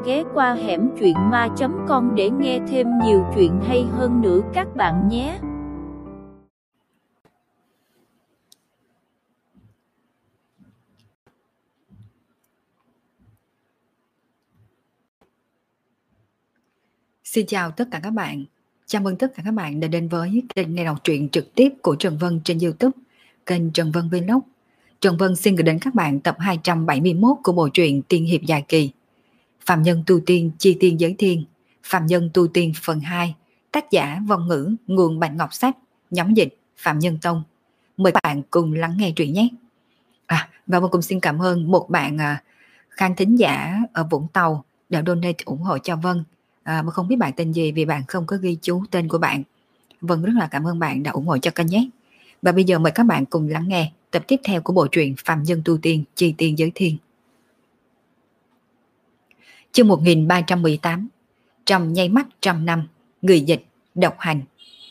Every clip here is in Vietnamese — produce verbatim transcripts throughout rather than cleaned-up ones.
ghé qua hẻm truyện ma chấm com để nghe thêm nhiều chuyện hay hơn nữa các bạn nhé. Xin chào tất cả các bạn. Chào mừng tất cả các bạn đã đến với kênh nghe đọc truyện trực tiếp của Trần Vân trên YouTube, kênh Trần Vân Vlog. Trần Vân xin gửi đến các bạn tập hai trăm bảy mươi mốt của bộ truyện tiên hiệp dài kỳ Phạm Nhân Tu Tiên Chi Tiên Giới Thiên, Phạm Nhân Tu Tiên phần hai, tác giả Vong Ngữ, nguồn Bạch Ngọc Sách, nhóm dịch Phạm Nhân Tông. Mời các bạn cùng lắng nghe truyện nhé. À, và vô cùng xin cảm ơn một bạn à, khán thính giả ở Vũng Tàu đã donate ủng hộ cho Vân. À, mà không biết bạn tên gì vì bạn không có ghi chú tên của bạn. Vân rất là cảm ơn bạn đã ủng hộ cho kênh nhé. Và bây giờ mời các bạn cùng lắng nghe tập tiếp theo của bộ truyện Phạm Nhân Tu Tiên Chi Tiên Giới Thiên. Chương một nghìn ba trăm mười tám. Trong nháy mắt trăm năm. Người dịch độc hành.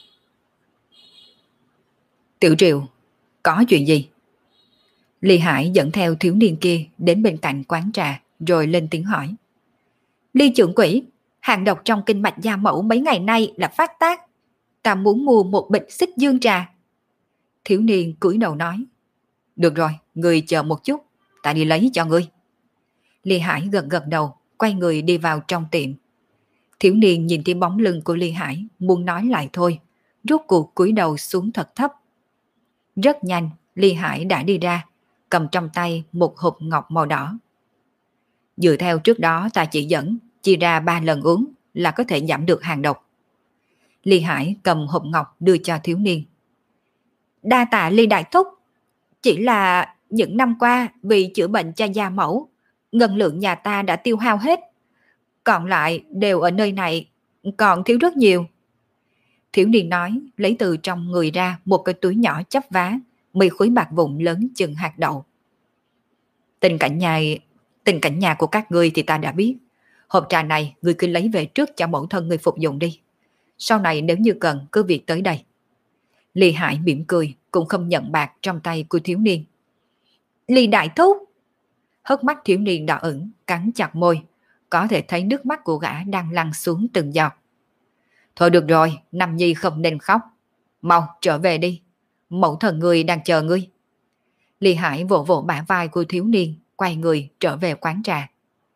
Tiểu Triệu, có chuyện gì? Ly Hải dẫn theo thiếu niên kia đến bên cạnh quán trà rồi lên tiếng hỏi. Ly trưởng quỷ, hàng độc trong kinh mạch gia mẫu mấy ngày nay là phát tác. Ta muốn mua một bịch xích dương trà. Thiếu niên cúi đầu nói. Được rồi, ngươi chờ một chút, ta đi lấy cho ngươi. Ly Hải gật gật đầu, quay người đi vào trong tiệm. Thiếu niên nhìn thấy bóng lưng của Ly Hải, muốn nói lại thôi, rốt cuộc cúi đầu xuống thật thấp. Rất nhanh, Ly Hải đã đi ra, cầm trong tay một hộp ngọc màu đỏ. Dựa theo trước đó ta chỉ dẫn, chia ra ba lần uống là có thể giảm được hàng độc. Ly Hải cầm hộp ngọc đưa cho thiếu niên. Đa tạ Ly đại thúc, chỉ là những năm qua vì chữa bệnh cho gia mẫu, ngân lượng nhà ta đã tiêu hao hết, còn lại đều ở nơi này, còn thiếu rất nhiều. Thiếu niên nói, lấy từ trong người ra một cái túi nhỏ chắp vá, mười khối bạc vụn lớn chừng hạt đậu. Tình cảnh nhà, tình cảnh nhà của các ngươi thì ta đã biết. Hộp trà này ngươi cứ lấy về trước cho mẫu thân ngươi phục dụng đi. Sau này nếu như cần cứ việc tới đây. Ly Hải mỉm cười, cũng không nhận bạc trong tay của thiếu niên. Ly đại thúc! Hốc mắt thiếu niên đỏ ửng, cắn chặt môi. Có thể thấy nước mắt của gã đang lăn xuống từng giọt. Thôi được rồi, Nam Nhi không nên khóc. Mau trở về đi. Mẫu thần ngươi đang chờ ngươi. Ly Hải vỗ vỗ bả vai của thiếu niên, quay người trở về quán trà.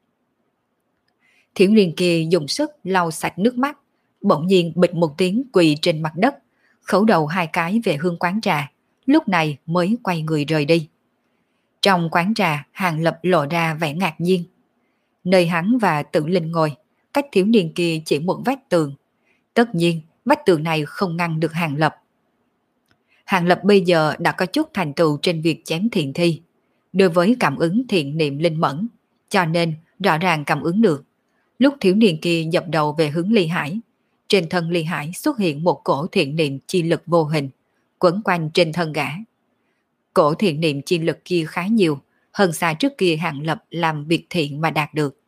Thiếu niên kia dùng sức lau sạch nước mắt, bỗng nhiên bịch một tiếng quỳ trên mặt đất, khấu đầu hai cái về hướng quán trà, lúc này mới quay người rời đi. Trong quán trà, Hàng Lập lộ ra vẻ ngạc nhiên. Nơi hắn và Tử Linh ngồi, cách thiếu niên kia chỉ một vách tường. Tất nhiên, vách tường này không ngăn được Hàng Lập. Hàng Lập bây giờ đã có chút thành tựu trên việc chém thiện thi. Đối với cảm ứng thiện niệm linh mẫn, cho nên rõ ràng cảm ứng được. Lúc thiếu niên kia dập đầu về hướng Ly Hải, trên thân Ly Hải xuất hiện một cổ thiện niệm chi lực vô hình, quấn quanh trên thân gã. Cổ thiện niệm chi lực kia khá nhiều, hơn xa trước kia Hàng Lập làm việc thiện mà đạt được.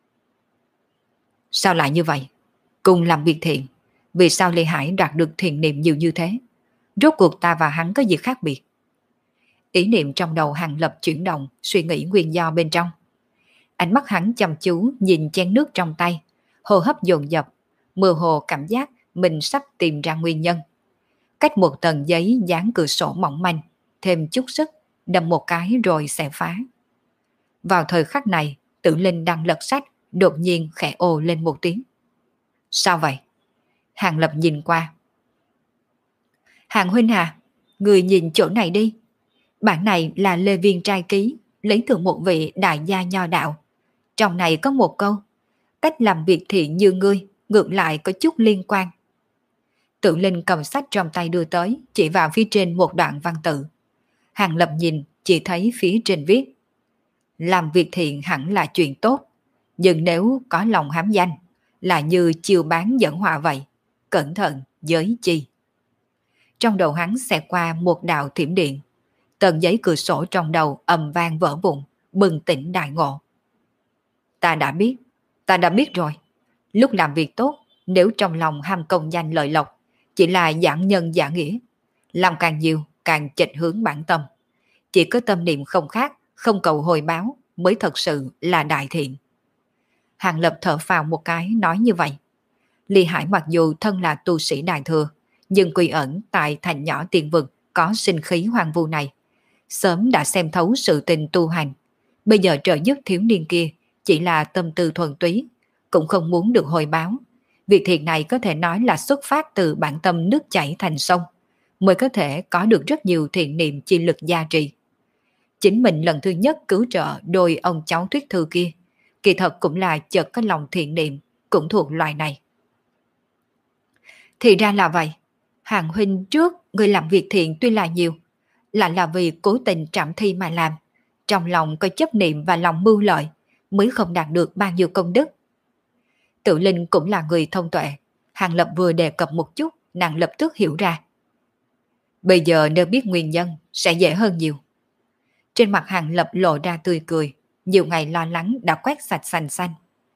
Sao lại như vậy? Cùng làm việc thiện, vì sao Ly Hải đạt được thiện niệm nhiều như thế? Rốt cuộc ta và hắn có gì khác biệt? Ý niệm trong đầu Hàng Lập chuyển động, suy nghĩ nguyên do bên trong. Ánh mắt hắn chăm chú nhìn chén nước trong tay, hô hấp dồn dập, mơ hồ cảm giác mình sắp tìm ra nguyên nhân. Cách một tầng giấy dán cửa sổ mỏng manh, thêm chút sức, đâm một cái rồi sẽ phá. Vào thời khắc này, Tử Linh đang lật sách, đột nhiên khẽ ồ lên một tiếng. Sao vậy? Hàng Lập nhìn qua. Hàng huynh à, người nhìn chỗ này đi. Bản này là Lê Viên trai ký, lấy từ một vị đại gia nho đạo. Trong này có một câu, cách làm việc thiện như ngươi, ngược lại có chút liên quan. Tử Linh cầm sách trong tay đưa tới, chỉ vào phía trên một đoạn văn tự. Hàng Lập nhìn, chỉ thấy phía trên viết. Làm việc thiện hẳn là chuyện tốt, nhưng nếu có lòng hám danh, là như chiêu bán dẫn họa vậy. Cẩn thận, giới chi. Trong đầu hắn xẹt qua một đạo thiểm điện. Tầng giấy cửa sổ trong đầu ầm vang vỡ vụn, bừng tỉnh đại ngộ. Ta đã biết, ta đã biết rồi. Lúc làm việc tốt, nếu trong lòng ham công danh lợi lộc, chỉ là giảng nhân giả nghĩa. Làm càng nhiều, càng chệch hướng bản tâm. Chỉ có tâm niệm không khác, không cầu hồi báo, mới thật sự là đại thiện. Hàng Lập thở phào một cái nói như vậy. Ly Hải mặc dù thân là tu sĩ đại thừa, nhưng quy ẩn tại thành nhỏ tiên vực có sinh khí hoang vu này. Sớm đã xem thấu sự tình tu hành. Bây giờ trợ giúp thiếu niên kia chỉ là tâm tư thuần túy, cũng không muốn được hồi báo. Việc thiện này có thể nói là xuất phát từ bản tâm nước chảy thành sông, mới có thể có được rất nhiều thiện niệm chi lực gia trì. Chính mình lần thứ nhất cứu trợ đôi ông cháu Thuyết Thư kia, kỳ thật cũng là chợt có lòng thiện niệm, cũng thuộc loài này. Thì ra là vậy, Hàng huynh trước người làm việc thiện tuy là nhiều, lại là vì cố tình trảm thi mà làm, trong lòng có chấp niệm và lòng mưu lợi, mới không đạt được bao nhiêu công đức. Tự Linh cũng là người thông tuệ, Hàng Lập vừa đề cập một chút, nàng lập tức hiểu ra. Bây giờ nếu biết nguyên nhân sẽ dễ hơn nhiều. Trên mặt Hàng Lập lộ ra tươi cười, nhiều ngày lo lắng đã quét sạch sành xanh.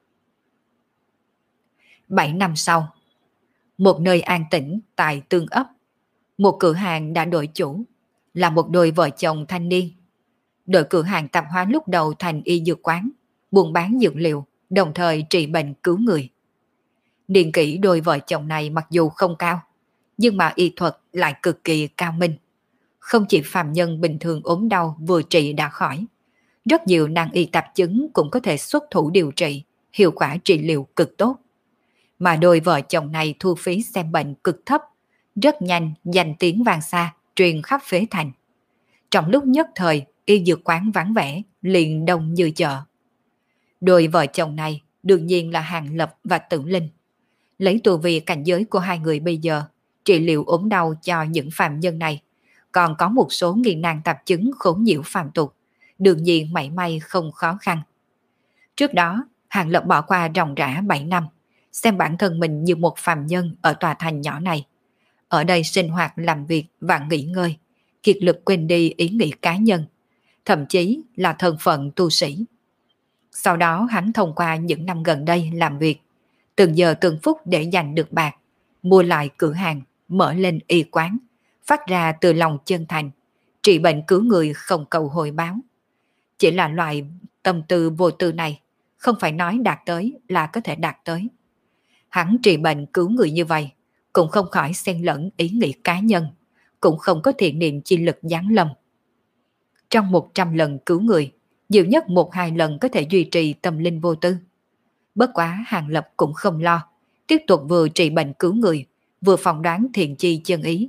Bảy năm sau, một nơi an tĩnh tại Tương Ấp, một cửa hàng đã đổi chủ, là một đôi vợ chồng thanh niên. Đội cửa hàng tạp hóa lúc đầu thành y dược quán, buôn bán dược liệu, đồng thời trị bệnh cứu người. Niên kỷ đôi vợ chồng này mặc dù không cao, nhưng mà y thuật lại cực kỳ cao minh. Không chỉ phàm nhân bình thường ốm đau vừa trị đã khỏi, rất nhiều nan y tạp chứng cũng có thể xuất thủ điều trị, hiệu quả trị liệu cực tốt. Mà đôi vợ chồng này thu phí xem bệnh cực thấp, rất nhanh danh tiếng vang xa, truyền khắp phế thành. Trong lúc nhất thời, y dược quán vắng vẻ, liền đông như chợ. Đôi vợ chồng này đương nhiên là Hàng Lập và Tử Linh. Lấy tu vi cảnh giới của hai người bây giờ, trị liệu ốm đau cho những phàm nhân này, còn có một số nghi nan tạp chứng khốn nhiễu phàm tục, đương nhiên mảy may không khó khăn. Trước đó, Hàng Lập bỏ qua ròng rã bảy năm, xem bản thân mình như một phàm nhân ở tòa thành nhỏ này. Ở đây sinh hoạt làm việc và nghỉ ngơi, kiệt lực quên đi ý nghĩ cá nhân, thậm chí là thân phận tu sĩ. Sau đó hắn thông qua những năm gần đây làm việc, từng giờ từng phút để giành được bạc, mua lại cửa hàng, mở lên y quán, phát ra từ lòng chân thành, trị bệnh cứu người không cầu hồi báo. Chỉ là loại tâm tư vô tư này, không phải nói đạt tới là có thể đạt tới. Hắn trị bệnh cứu người như vậy, cũng không khỏi xen lẫn ý nghĩ cá nhân, cũng không có thiện niệm chi lực giáng lâm. Trong một trăm lần cứu người, nhiều nhất một hai lần có thể duy trì tâm linh vô tư. Bất quá Hàng Lập cũng không lo, tiếp tục vừa trị bệnh cứu người, vừa phỏng đoán thiện chi chân ý.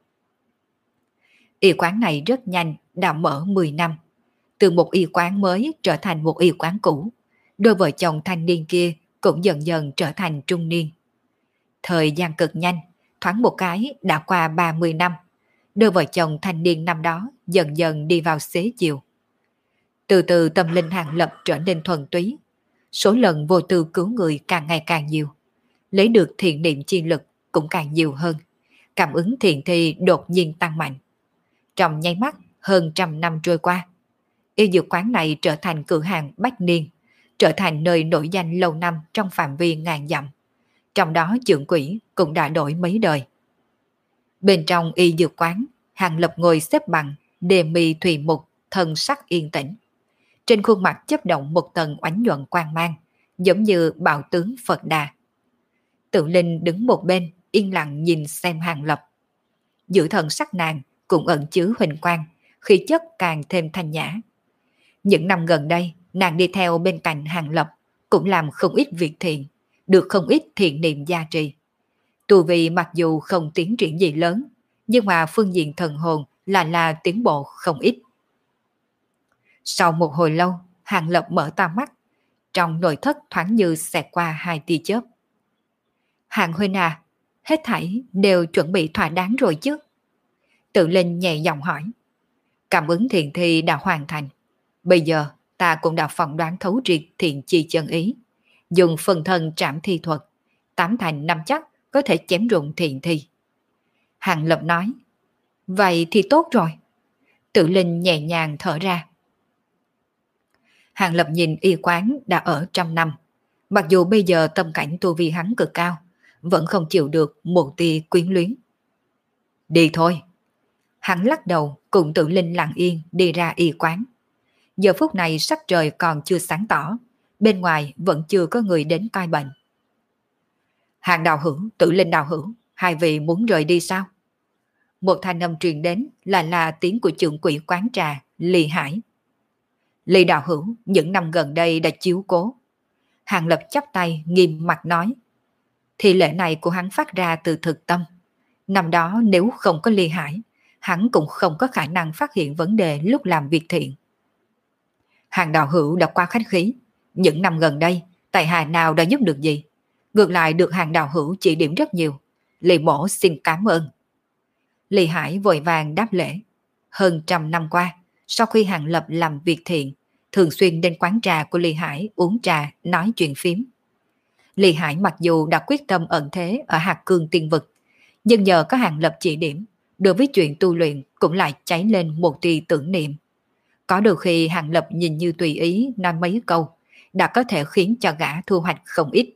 Y quán này rất nhanh đã mở mười năm, từ một y quán mới trở thành một y quán cũ. Đôi vợ chồng thanh niên kia cũng dần dần trở thành trung niên. Thời gian cực nhanh, thoáng một cái đã qua ba mươi năm. Đôi vợ chồng thanh niên năm đó dần dần đi vào xế chiều. Từ từ tâm linh Hàng Lập trở nên thuần túy. Số lần vô tư cứu người càng ngày càng nhiều. Lấy được thiện niệm chi lực cũng càng nhiều hơn. Cảm ứng thiện thi đột nhiên tăng mạnh. Trong nháy mắt hơn trăm năm trôi qua, y dược quán này trở thành cửa hàng bách niên, trở thành nơi nổi danh lâu năm trong phạm vi ngàn dặm. Trong đó trưởng quỹ cũng đã đổi mấy đời. Bên trong y dược quán, Hàng Lập ngồi xếp bằng, đề mi thùy mục, thân sắc yên tĩnh. Trên khuôn mặt chấp động một tầng oánh nhuận quang mang, giống như bạo tướng Phật Đà. Tự Linh đứng một bên, yên lặng nhìn xem Hàng Lập. Giữa thần sắc nàng cũng ẩn chứa huỳnh quang, khí chất càng thêm thanh nhã. Những năm gần đây, nàng đi theo bên cạnh Hàng Lập, cũng làm không ít việc thiện, được không ít thiện niệm gia trì. Tu vi mặc dù không tiến triển gì lớn, nhưng mà phương diện thần hồn là là tiến bộ không ít. Sau một hồi lâu, Hàng Lập mở to mắt, trong nội thất thoáng như xẹt qua hai tia chớp. Hàng huynh à, hết thảy đều chuẩn bị thỏa đáng rồi chứ? Tự Linh nhẹ giọng hỏi. Cảm ứng thiện thi đã hoàn thành. Bây giờ ta cũng đã phỏng đoán thấu triệt thiện chi chân ý. Dùng phần thân trảm thi thuật, tám thành năm chắc có thể chém rụng thiện thi. Hàng Lập nói. Vậy thì tốt rồi. Tự Linh nhẹ nhàng thở ra. Hàng Lập nhìn y quán đã ở trăm năm. Mặc dù bây giờ tâm cảnh tu vi hắn cực cao, vẫn không chịu được một tia quyến luyến. Đi thôi. Hắn lắc đầu cùng Tự Linh lặng yên đi ra y quán. Giờ phút này sắc trời còn chưa sáng tỏ, bên ngoài vẫn chưa có người đến coi bệnh. Hàng đạo hữu, Tử Linh đạo hữu, hai vị muốn rời đi sao? Một thanh âm truyền đến là là tiếng của trưởng quỹ quán trà, Lý Hải. Lý đạo hữu, những năm gần đây đã chiếu cố. Hàng Lập chắp tay nghiêm mặt nói. Thì lễ này của hắn phát ra từ thực tâm. Năm đó nếu không có Lý Hải, hắn cũng không có khả năng phát hiện vấn đề lúc làm việc thiện. Hàng đạo hữu đã qua khách khí. Những năm gần đây, tại hạ nào đã giúp được gì? Ngược lại được hàng đạo hữu chỉ điểm rất nhiều. Lý mổ xin cảm ơn. Lý Hải vội vàng đáp lễ. Hơn trăm năm qua, sau khi Hàng Lập làm việc thiện, thường xuyên đến quán trà của Lý Hải uống trà, nói chuyện phím. Lý Hải mặc dù đã quyết tâm ẩn thế ở Hạt Cương Tiên Vực, nhưng nhờ có Hàng Lập chỉ điểm, đối với chuyện tu luyện cũng lại cháy lên một tia tưởng niệm. Có đôi khi Hàng Lập nhìn như tùy ý nói mấy câu, đã có thể khiến cho gã thu hoạch không ít.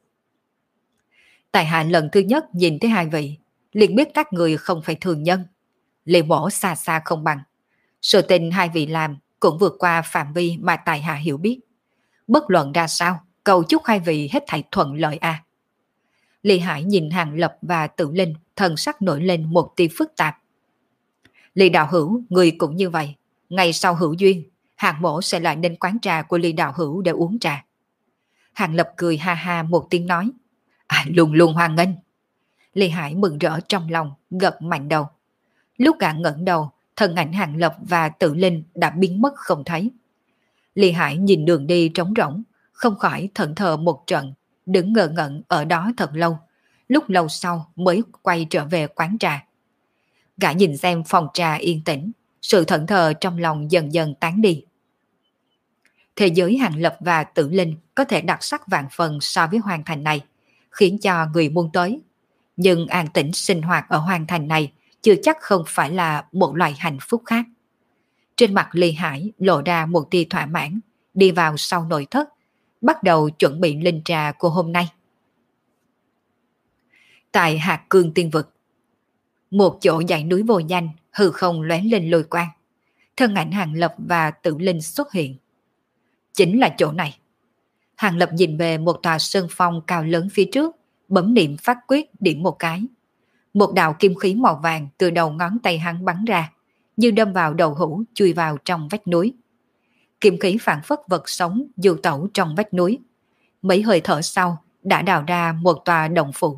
Tại hạ lần thứ nhất nhìn thấy hai vị, liền biết các người không phải thường nhân. Lệ mổ xa xa không bằng. Sự tình hai vị làm cũng vượt qua phạm vi mà tại hạ hiểu biết. Bất luận ra sao, cầu chúc hai vị hết thảy thuận lợi a. À. Lý Hải nhìn Hàng Lập và Tử Linh, thần sắc nổi lên một tia phức tạp. Lý đạo hữu, người cũng như vậy. Ngày sau hữu duyên, Hàng mổ sẽ lại đến quán trà của Lý đạo hữu để uống trà. Hàng Lập cười ha ha một tiếng nói. À, luôn luôn hoan nghênh. Lý Hải mừng rỡ trong lòng, gật mạnh đầu. Lúc gã ngẩng đầu, thân ảnh Hàng Lập và Tử Linh đã biến mất không thấy. Lý Hải nhìn đường đi trống rỗng, không khỏi thẫn thờ một trận, đứng ngơ ngẩn ở đó thật lâu, lúc lâu sau mới quay trở về quán trà. Gã nhìn xem phòng trà yên tĩnh, sự thẫn thờ trong lòng dần dần tán đi. Thế giới Hàng Lập và Tử Linh có thể đặc sắc vạn phần so với hoàn thành này, khiến cho người muốn tới. Nhưng an tĩnh sinh hoạt ở hoàn thành này chưa chắc không phải là một loại hạnh phúc khác. Trên mặt Lý Hải lộ ra một tia thỏa mãn, đi vào sau nội thất, bắt đầu chuẩn bị linh trà của hôm nay. Tại Hạt Cương Tiên Vực, một chỗ dãy núi vô danh, hư không lóe lên lôi quang. Thân ảnh Hàng Lập và Tử Linh xuất hiện. Chính là chỗ này. Hàng Lập nhìn về một tòa sơn phong cao lớn phía trước, bấm niệm phát quyết điểm một cái. Một đạo kim khí màu vàng từ đầu ngón tay hắn bắn ra, như đâm vào đầu hũ chui vào trong vách núi. Kim khí phản phất vật sống du tẩu trong vách núi. Mấy hơi thở sau đã đào ra một tòa động phủ.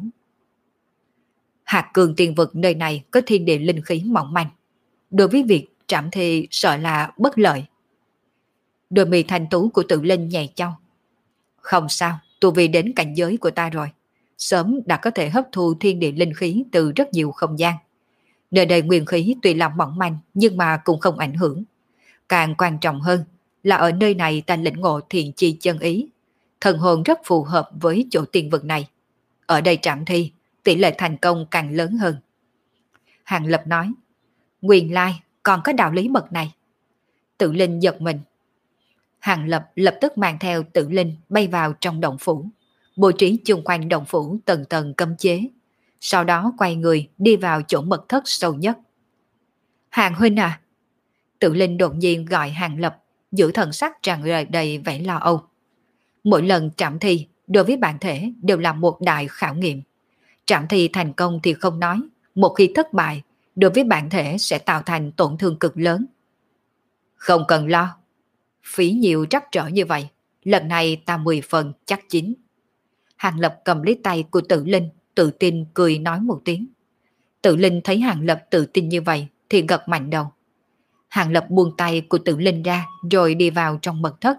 Hạt Cương Tiên Vực nơi này có thiên địa linh khí mỏng manh. Đối với việc trảm thi sợ là bất lợi. Đôi mì thanh tú của Tử Linh nhẹ chau. Không sao, tu vi đến cảnh giới của ta rồi. Sớm đã có thể hấp thu thiên địa linh khí từ rất nhiều không gian. Nơi đây nguyên khí tuy là mỏng manh nhưng mà cũng không ảnh hưởng. Càng quan trọng hơn là ở nơi này ta lĩnh ngộ thiền chi chân ý. Thần hồn rất phù hợp với chỗ tiên vực này. Ở đây trảm thi, tỷ lệ thành công càng lớn hơn. Hàng Lập nói, nguyên lai còn có đạo lý bậc này. Tử Linh giật mình. Hàng Lập lập tức mang theo Tử Linh bay vào trong động phủ, bố trí chung quanh động phủ tầng tầng cấm chế, sau đó quay người đi vào chỗ mật thất sâu nhất. Hàng huynh à! Tử Linh đột nhiên gọi Hàng Lập, giữ thần sắc tràn đầy đầy vẻ lo âu. Mỗi lần trảm thi đối với bản thể đều là một đại khảo nghiệm. Trảm thi thành công thì không nói, một khi thất bại, đối với bản thể sẽ tạo thành tổn thương cực lớn. Không cần lo. Phí nhiều trắc trở như vậy, lần này ta mười phần chắc chín. Hàng Lập cầm lấy tay của Tử Linh, tự tin cười nói một tiếng. Tử Linh thấy Hàng Lập tự tin như vậy thì gật mạnh đầu. Hàng Lập buông tay của Tử Linh ra rồi đi vào trong mật thất.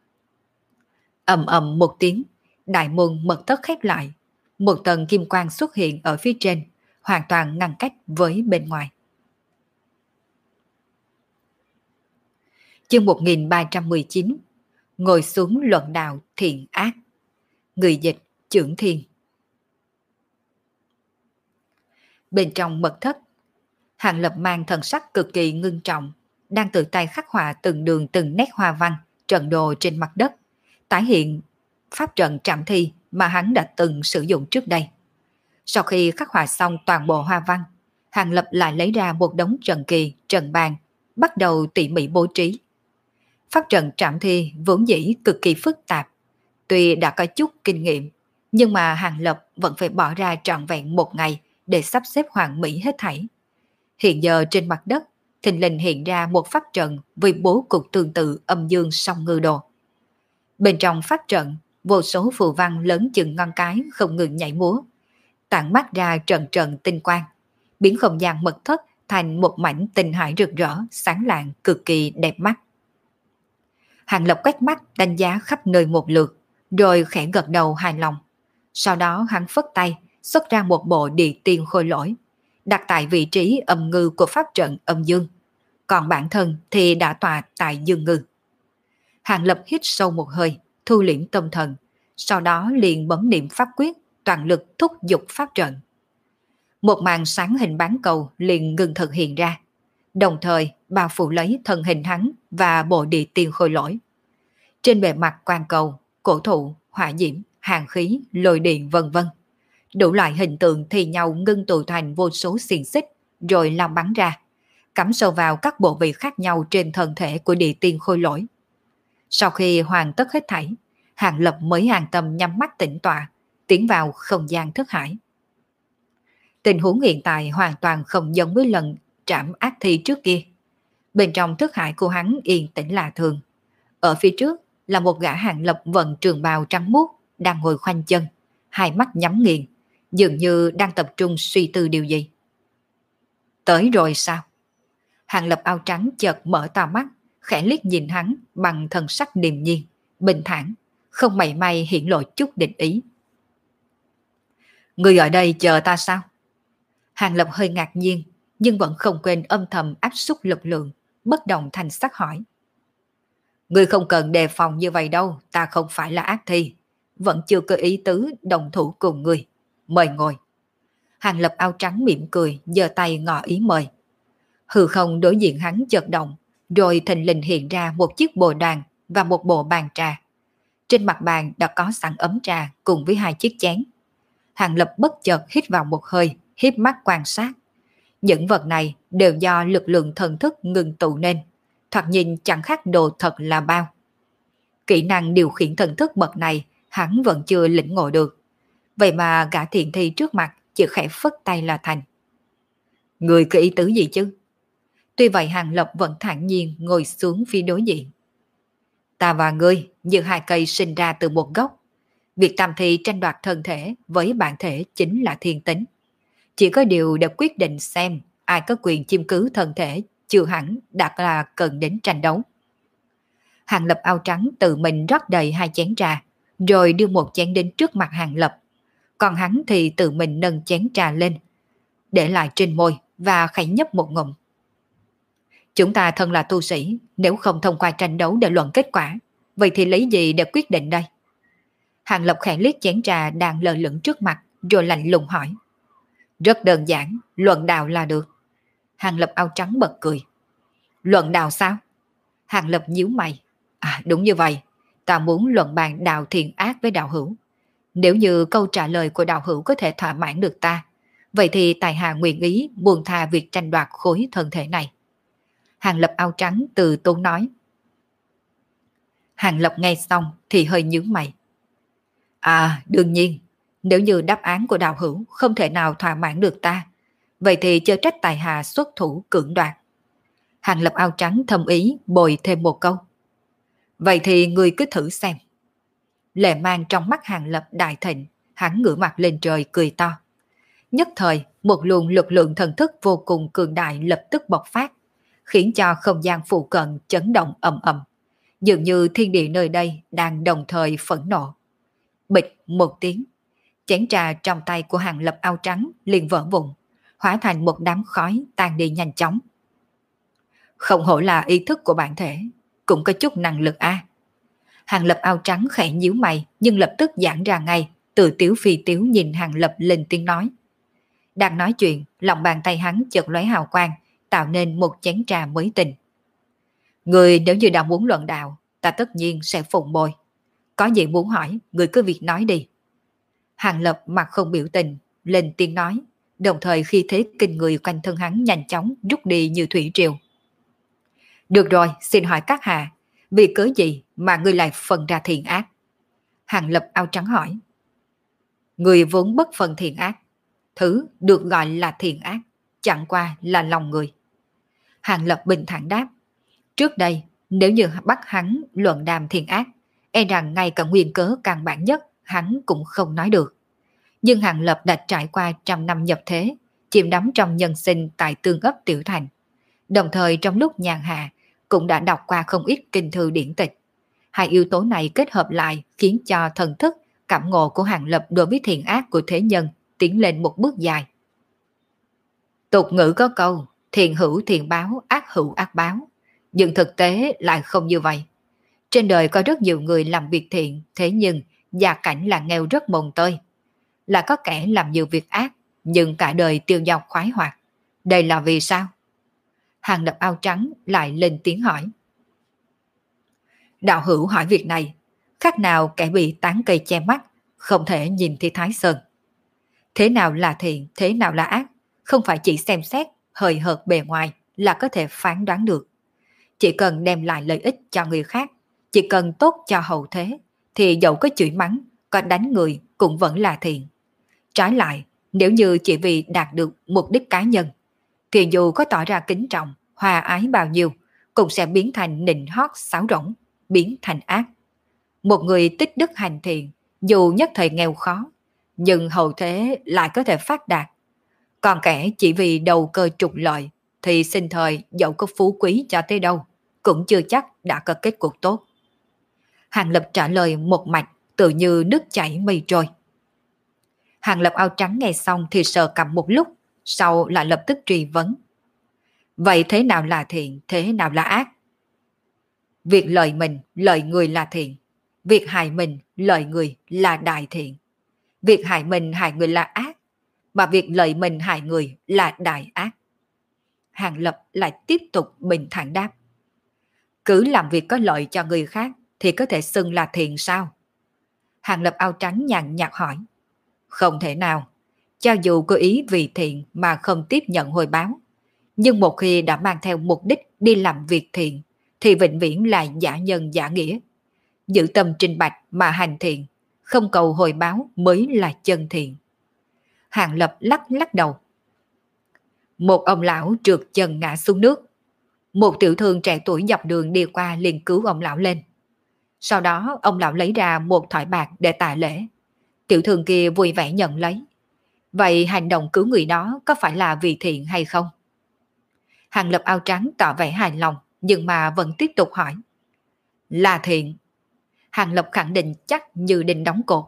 Ầm ầm một tiếng, đại môn mật thất khép lại. Một tầng kim quang xuất hiện ở phía trên, hoàn toàn ngăn cách với bên ngoài. Chương một nghìn ba trăm mười chín. Ngồi xuống luận đạo thiện ác. Người dịch Chưởng Thiên. Bên trong mật thất, Hàng Lập mang thần sắc cực kỳ ngưng trọng, đang tự tay khắc họa từng đường từng nét hoa văn, trận đồ trên mặt đất, tái hiện pháp trận trảm thi mà hắn đã từng sử dụng trước đây. Sau khi khắc họa xong toàn bộ hoa văn, Hàng Lập lại lấy ra một đống trận kỳ, trận bàn, bắt đầu tỉ mỉ bố trí. Pháp trận trảm thi vốn dĩ cực kỳ phức tạp. Tuy đã có chút kinh nghiệm, nhưng mà Hàng Lập vẫn phải bỏ ra trọn vẹn một ngày để sắp xếp hoàn mỹ hết thảy. Hiện giờ trên mặt đất, thình lình hiện ra một pháp trận với bố cục tương tự âm dương song ngư đồ. Bên trong pháp trận, vô số phù văn lớn chừng ngón cái không ngừng nhảy múa, tản mắt ra trận trận tinh quang, biến không gian mật thất thành một mảnh tinh hải rực rỡ, sáng lạng, cực kỳ đẹp mắt. Hàng Lập quét mắt đánh giá khắp nơi một lượt, rồi khẽ gật đầu hài lòng. Sau đó hắn phất tay, xuất ra một bộ địa tiên khôi lỗi, đặt tại vị trí âm ngư của pháp trận âm dương. Còn bản thân thì đã tọa tại dương ngư. Hàng Lập hít sâu một hơi, thu liễm tâm thần, sau đó liền bấm niệm pháp quyết, toàn lực thúc giục pháp trận. Một màn sáng hình bán cầu liền ngừng thực hiện ra, đồng thời bao phủ lấy thân hình hắn và bộ địa tiên khôi lỗi. Trên bề mặt quan cầu, cổ thụ, hỏa diễm, hàn khí, lôi điện vân vân, đủ loại hình tượng thì nhau ngưng tụ thành vô số xiềng xích, rồi lao bắn ra, cắm sâu vào các bộ vị khác nhau trên thân thể của địa tiên khôi lỗi. Sau khi hoàn tất hết thảy, Hàng Lập mới an tâm nhắm mắt tĩnh tọa, tiến vào không gian thức hải. Tình huống hiện tại hoàn toàn không giống với lần trảm ác thi trước kia. Bên trong thức hải của hắn yên tĩnh lạ thường. Ở phía trước là một gã Hàng Lập vận trường bào trắng muốt đang ngồi khoanh chân, hai mắt nhắm nghiền, dường như đang tập trung suy tư điều gì. Tới rồi sao? Hàng Lập áo trắng chợt mở to mắt, khẽ liếc nhìn hắn bằng thần sắc điềm nhiên, bình thản, không mảy may hiển lộ chút định ý. Người ở đây chờ ta sao? Hàng Lập hơi ngạc nhiên, nhưng vẫn không quên âm thầm áp xúc lực lượng, bất động thành sắc hỏi. Người không cần đề phòng như vậy đâu, ta không phải là ác thi, vẫn chưa có ý tứ đồng thủ cùng người. Mời ngồi. Hàng Lập áo trắng mỉm cười, giơ tay ngỏ ý mời. Hư không đối diện hắn chợt động, rồi thình lình hiện ra một chiếc bồ đoàn và một bộ bàn trà. Trên mặt bàn đã có sẵn ấm trà cùng với hai chiếc chén. Hàng Lập bất chợt hít vào một hơi, híp mắt quan sát. Những vật này đều do lực lượng thần thức ngừng tụ nên, thoạt nhìn chẳng khác đồ thật là bao. Kỹ năng điều khiển thần thức bậc này hắn vẫn chưa lĩnh ngộ được. Vậy mà gã thiện thi trước mặt chỉ khẽ phất tay là thành. Người có ý tứ gì chứ? Tuy vậy Hàng Lập vẫn thản nhiên ngồi xuống phía đối diện. Ta và ngươi như hai cây sinh ra từ một gốc. Việc tam thi tranh đoạt thân thể với bản thể chính là thiên tính. Chỉ có điều để quyết định xem ai có quyền chiếm cứ thân thể chưa hẳn đã là cần đến tranh đấu. Hàng Lập áo trắng tự mình rót đầy hai chén trà, rồi đưa một chén đến trước mặt Hàng Lập. Còn hắn thì tự mình nâng chén trà lên, để lại trên môi và khẽ nhấp một ngụm. Chúng ta thân là tu sĩ, nếu không thông qua tranh đấu để luận kết quả, vậy thì lấy gì để quyết định đây? Hàng Lập khẽ liếc chén trà đang lơ lửng trước mặt, rồi lạnh lùng hỏi. Rất đơn giản, luận đạo là được. Hàng Lập áo trắng bật cười. Luận đạo sao? Hàng Lập nhíu mày. À đúng như vậy, ta muốn luận bàn đạo thiện ác với đạo hữu. Nếu như câu trả lời của đạo hữu có thể thỏa mãn được ta, vậy thì tài hạ nguyện ý buông tha việc tranh đoạt khối thân thể này. Hàng Lập áo trắng từ tốn nói. Hàng Lập nghe xong thì hơi nhướng mày. À đương nhiên, nếu như đáp án của đạo hữu không thể nào thỏa mãn được ta, vậy thì chớ trách tài hạ xuất thủ cưỡng đoạt. Hàng Lập áo trắng thầm ý bồi thêm một câu. Vậy thì ngươi cứ thử xem. Lệ mang trong mắt Hàng Lập đại thịnh, hắn ngửa mặt lên trời cười to. Nhất thời, một luồng lực lượng thần thức vô cùng cường đại lập tức bộc phát, khiến cho không gian phụ cận chấn động ầm ầm, dường như thiên địa nơi đây đang đồng thời phẫn nộ. Bịch một tiếng, chén trà trong tay của Hàng Lập áo trắng liền vỡ vụn, hóa thành một đám khói tan đi nhanh chóng. Không hổ là ý thức của bản thể, cũng có chút năng lực a. À. Hàng Lập áo trắng khẽ nhíu mày, nhưng lập tức giãn ra ngay, từ tiếu phi tiếu nhìn Hàng Lập lên tiếng nói. Đang nói chuyện, lòng bàn tay hắn chợt lóe hào quang, tạo nên một chén trà mới tình. Người nếu như đã muốn luận đạo, ta tất nhiên sẽ phụng bồi. Có gì muốn hỏi, người cứ việc nói đi. Hàng Lập mặt không biểu tình, lên tiếng nói, đồng thời khi thế kinh người quanh thân hắn nhanh chóng rút đi như thủy triều. Được rồi, xin hỏi các hạ, Vì cớ gì mà ngươi lại phân ra thiện ác? Hàng Lập áo trắng hỏi. Người vốn bất phân thiện ác. Thứ được gọi là thiện ác chẳng qua là lòng người. Hàng Lập bình thản đáp. Trước đây, nếu như bắt hắn luận đàm thiện ác, e rằng ngay cả nguyên cớ căn bản nhất hắn cũng không nói được. Nhưng Hàng Lập đã trải qua trăm năm nhập thế, chìm đắm trong nhân sinh tại tương ấp tiểu thành. Đồng thời trong lúc nhàn hạ, cũng đã đọc qua không ít kinh thư điển tịch. Hai yếu tố này kết hợp lại khiến cho thần thức, cảm ngộ của Hàng Lập đối với thiện ác của thế nhân tiến lên một bước dài. Tục ngữ có câu, thiện hữu thiện báo, ác hữu ác báo. Nhưng thực tế lại không như vậy. Trên đời có rất nhiều người làm việc thiện, thế nhưng gia cảnh là nghèo rất mồng tơi. Là có kẻ làm nhiều việc ác, nhưng cả đời tiêu dao khoái hoạt. Đây là vì sao? Hàng Lập áo trắng lại lên tiếng hỏi. Đạo hữu hỏi việc này, khác nào kẻ bị tán cây che mắt, không thể nhìn thấy Thái Sơn. Thế nào là thiện, thế nào là ác, không phải chỉ xem xét, hời hợt bề ngoài là có thể phán đoán được. Chỉ cần đem lại lợi ích cho người khác, chỉ cần tốt cho hậu thế, thì dẫu có chửi mắng, có đánh người cũng vẫn là thiện. Trái lại, nếu như chỉ vì đạt được mục đích cá nhân, thì dù có tỏ ra kính trọng, hòa ái bao nhiêu, cũng sẽ biến thành nịnh hót sáo rỗng, biến thành ác. Một người tích đức hành thiện, dù nhất thời nghèo khó, nhưng hậu thế lại có thể phát đạt. Còn kẻ chỉ vì đầu cơ trục lợi, thì sinh thời dẫu có phú quý cho tới đâu, cũng chưa chắc đã có kết cục tốt. Hàng Lập trả lời một mạch, tự như nước chảy mây trôi. Hàng Lập áo trắng nghe xong thì sờ cầm một lúc, sau lại lập tức truy vấn. Vậy thế nào là thiện, thế nào là ác? Việc lợi mình, lợi người là thiện. Việc hại mình, lợi người là đại thiện. Việc hại mình, hại người là ác. Mà việc lợi mình, hại người là đại ác. Hàng Lập lại tiếp tục bình thản đáp. Cứ làm việc có lợi cho người khác thì có thể xưng là thiện sao? Hàng Lập áo trắng nhàn nhạt hỏi. Không thể nào. Cho dù có ý vì thiện mà không tiếp nhận hồi báo, nhưng một khi đã mang theo mục đích đi làm việc thiện, thì vĩnh viễn là giả nhân giả nghĩa. Giữ tâm trình bạch mà hành thiện, không cầu hồi báo mới là chân thiện. Hàng Lập lắc lắc đầu. Một ông lão trượt chân ngã xuống nước. Một tiểu thương trẻ tuổi dọc đường đi qua liền cứu ông lão lên. Sau đó ông lão lấy ra một thỏi bạc để tạ lễ. Tiểu thương kia vui vẻ nhận lấy. Vậy hành động cứu người đó có phải là vì thiện hay không? Hàng Lập áo trắng tỏ vẻ hài lòng, nhưng mà vẫn tiếp tục hỏi. Là thiện. Hàng Lập khẳng định chắc như đinh đóng cột.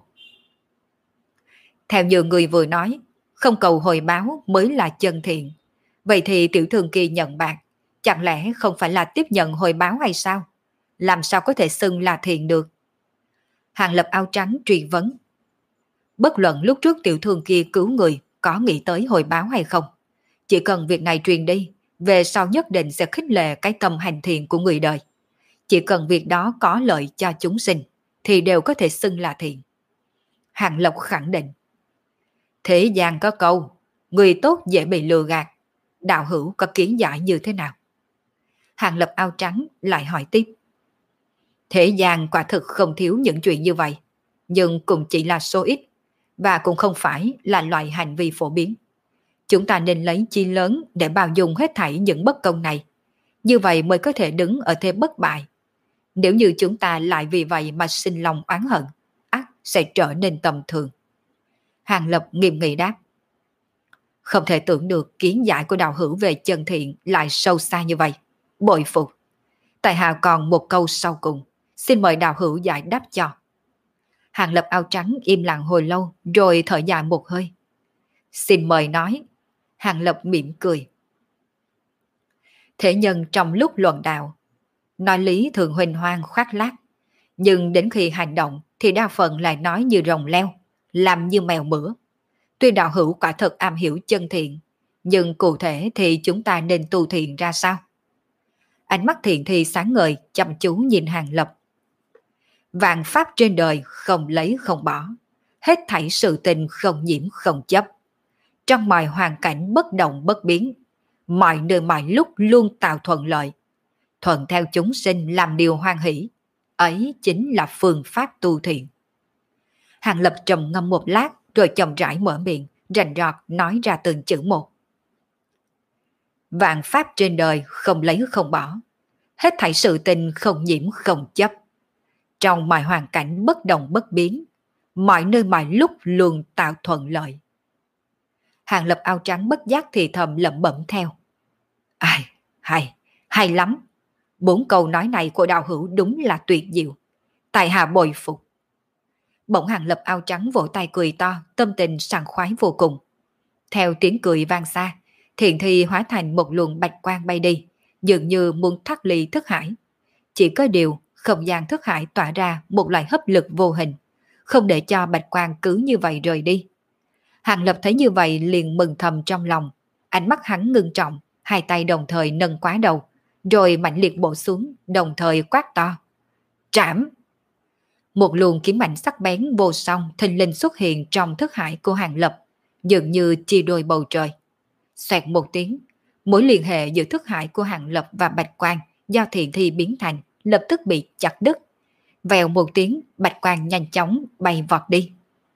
Theo như người vừa nói, không cầu hồi báo mới là chân thiện. Vậy thì tiểu thương kia nhận bạc, chẳng lẽ không phải là tiếp nhận hồi báo hay sao? Làm sao có thể xưng là thiện được? Hàng Lập áo trắng truy vấn. Bất luận lúc trước tiểu thương kia cứu người có nghĩ tới hồi báo hay không, chỉ cần việc này truyền đi, về sau nhất định sẽ khích lệ cái tâm hành thiện của người đời. Chỉ cần việc đó có lợi cho chúng sinh, thì đều có thể xưng là thiện. Hàng Lập khẳng định. Thế gian có câu, người tốt dễ bị lừa gạt. Đạo hữu có kiến giải như thế nào? Hàng Lập áo trắng lại hỏi tiếp. Thế gian quả thực không thiếu những chuyện như vậy, nhưng cũng chỉ là số ít, và cũng không phải là loại hành vi phổ biến. Chúng ta nên lấy chi lớn để bao dung hết thảy những bất công này. Như vậy mới có thể đứng ở thế bất bại. Nếu như chúng ta lại vì vậy mà sinh lòng oán hận, ắt sẽ trở nên tầm thường. Hàng Lập nghiêm nghị đáp. Không thể tưởng được kiến giải của đạo hữu về chân thiện lại sâu xa như vậy. Bội phục. Tại hạ còn một câu sau cùng, xin mời đạo hữu giải đáp cho. Hàng Lập áo trắng im lặng hồi lâu rồi thở dài một hơi. Xin mời nói. Hàng Lập mỉm cười. Thế nhân trong lúc luận đạo, nói lý thường huỳnh hoang khoác lác, nhưng đến khi hành động thì đa phần lại nói như rồng leo, làm như mèo mửa. Tuy đạo hữu quả thật am hiểu chân thiện, nhưng cụ thể thì chúng ta nên tu thiện ra sao? Ánh mắt thiện thì sáng ngời chăm chú nhìn Hàng Lập. Vạn pháp trên đời không lấy không bỏ, hết thảy sự tình không nhiễm không chấp. Trong mọi hoàn cảnh bất động bất biến, mọi nơi mọi lúc luôn tạo thuận lợi. thuận theo chúng sinh làm điều hoan hỷ. Ấy chính là phương pháp tu thiện. Hàng Lập trầm ngâm một lát rồi chậm rãi mở miệng, rành rọt nói ra từng chữ một. Vạn pháp trên đời không lấy không bỏ, hết thảy sự tình không nhiễm không chấp. Trong mọi hoàn cảnh bất đồng bất biến, mọi nơi mọi lúc luôn tạo thuận lợi. Hàng Lập áo trắng bất giác thì thầm lẩm bẩm theo. Ai, hay, hay lắm. Bốn câu nói này của đạo hữu đúng là tuyệt diệu. Tại hạ bội phục. Bỗng Hàng Lập áo trắng vỗ tay cười to, tâm tình sảng khoái vô cùng. Theo tiếng cười vang xa, thiền thi hóa thành một luồng bạch quang bay đi, dường như muốn thoát ly thức hải. Chỉ có điều, không gian thức hải tỏa ra một loại hấp lực vô hình, không để cho bạch quang cứ như vậy rời đi. Hàng Lập thấy như vậy liền mừng thầm trong lòng, ánh mắt hắn ngưng trọng, hai tay đồng thời nâng quá đầu, rồi mạnh liệt bổ xuống, đồng thời quát to. Trảm! Một luồng kiếm mạnh sắc bén vô song thình lình xuất hiện trong thức hải của Hàng Lập, dường như chia đôi bầu trời. Xoẹt một tiếng, mối liên hệ giữa thức hải của Hàng Lập và bạch quang do thiện thi biến thành lập tức bị chặt đứt. Vèo một tiếng, bạch quang nhanh chóng bay vọt đi.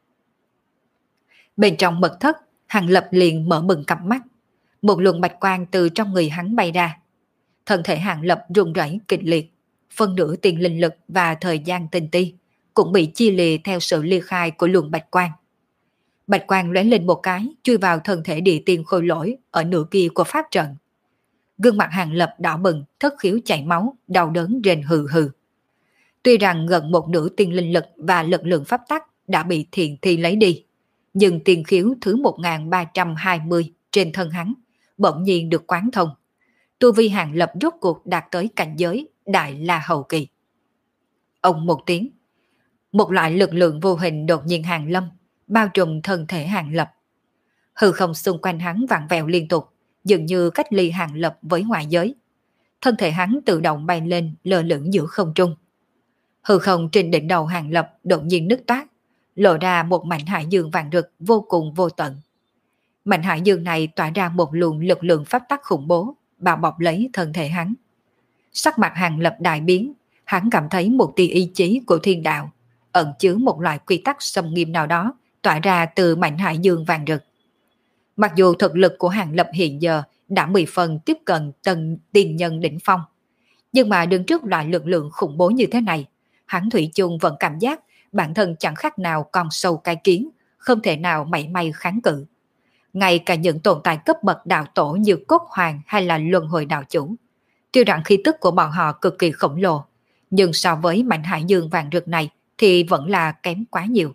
Bên trong mật thất, Hàng Lập liền mở bừng cặp mắt. Một luồng bạch quang từ trong người hắn bay ra. Thân thể Hàng Lập run rẩy kịch liệt, phân nửa tiền linh lực và thời gian tinh ti cũng bị chia lìa theo sự ly khai của luồng bạch quang. Bạch quang lóe lên một cái, chui vào thân thể địa tiên khôi lỗi ở nửa kia của pháp trận. Gương mặt Hàng Lập đỏ bừng, thất khiếu chảy máu, đau đớn rền hừ hừ. Tuy rằng gần một nửa tiên linh lực và lực lượng pháp tắc đã bị thiền thi lấy đi, nhưng tiền khiếu thứ một nghìn ba trăm hai mươi trên thân hắn bỗng nhiên được quán thông. Tu vi Hàng Lập rốt cuộc đạt tới cảnh giới Đại La Hậu Kỳ. Ông một tiếng, một loại lực lượng vô hình đột nhiên hàng lâm, bao trùm thân thể Hàng Lập. Hư không xung quanh hắn vặn vẹo liên tục, dường như cách ly Hàng Lập với ngoại giới. Thân thể hắn tự động bay lên lơ lửng giữa không trung. Hư không trên đỉnh đầu Hàng Lập đột nhiên nứt toát, lộ ra một mảnh hải dương vàng rực vô cùng vô tận. Mảnh hải dương này tỏa ra một luồng lực lượng pháp tắc khủng bố, bao bọc lấy thân thể hắn. Sắc mặt Hàng Lập đại biến, hắn cảm thấy một tia ý chí của thiên đạo, ẩn chứa một loại quy tắc xâm nghiêm nào đó tỏa ra từ mảnh hải dương vàng rực. Mặc dù thực lực của Hàng Lập hiện giờ đã mười phần tiếp cận tầng tiền nhân đỉnh phong, nhưng mà đứng trước loại lực lượng khủng bố như thế này, hắn thủy chung vẫn cảm giác bản thân chẳng khác nào con sâu cái kiến, không thể nào mảy may kháng cự. Ngay cả những tồn tại cấp bậc đạo tổ như Cốt Hoàng hay là Luân Hồi đạo chủ, tuy rằng khí tức của bọn họ cực kỳ khổng lồ, nhưng so với mảnh hải dương vàng rực này thì vẫn là kém quá nhiều.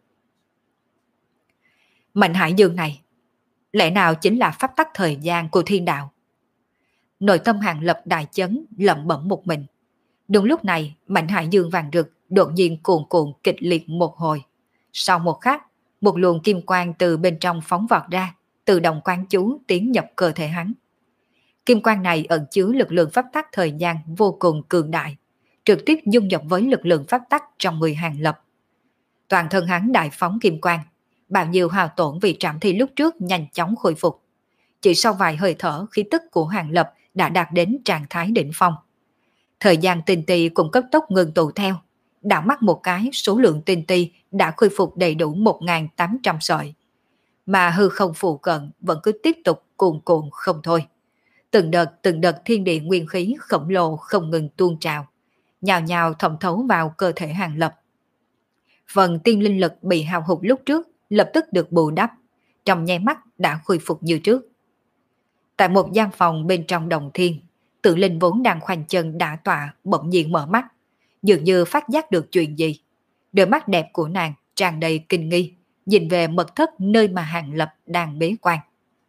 Mảnh hải dương này, lẽ nào chính là pháp tắc thời gian của thiên đạo? Nội tâm Hàng Lập đại chấn, lẩm bẩm một mình. Đúng lúc này, mảnh hải dương vàng rực đột nhiên cuồn cuộn kịch liệt một hồi. Sau một khắc, một luồng kim quang từ bên trong phóng vọt ra, tự động quán chú tiến nhập cơ thể hắn. Kim quang này ẩn chứa lực lượng pháp tắc thời gian vô cùng cường đại, trực tiếp dung nhập với lực lượng pháp tắc trong người Hàng Lập. Toàn thân hắn đại phóng kim quang, bao nhiêu hao tổn vì trảm thi lúc trước nhanh chóng khôi phục. Chỉ sau vài hơi thở, khí tức của Hàng Lập đã đạt đến trạng thái đỉnh phong. Thời gian tinh ti cũng cấp tốc ngừng tụ theo, đảo mắt một cái số lượng tinh ti đã khôi phục đầy đủ một nghìn tám trăm sợi. Mà hư không phụ cận vẫn cứ tiếp tục cuồn cuộn không thôi. Từng đợt từng đợt thiên địa nguyên khí khổng lồ không ngừng tuôn trào, nhào nhào thẩm thấu vào cơ thể Hàng Lập. Phần tiên linh lực bị hao hụt lúc trước lập tức được bù đắp, trong nháy mắt đã khôi phục như trước. Tại một gian phòng bên trong đồng thiên, Tự Linh vốn đang khoanh chân đả tọa bỗng nhiên mở mắt, dường như phát giác được chuyện gì. Đôi mắt đẹp của nàng tràn đầy kinh nghi, nhìn về mật thất nơi mà Hàng Lập đang bế quan.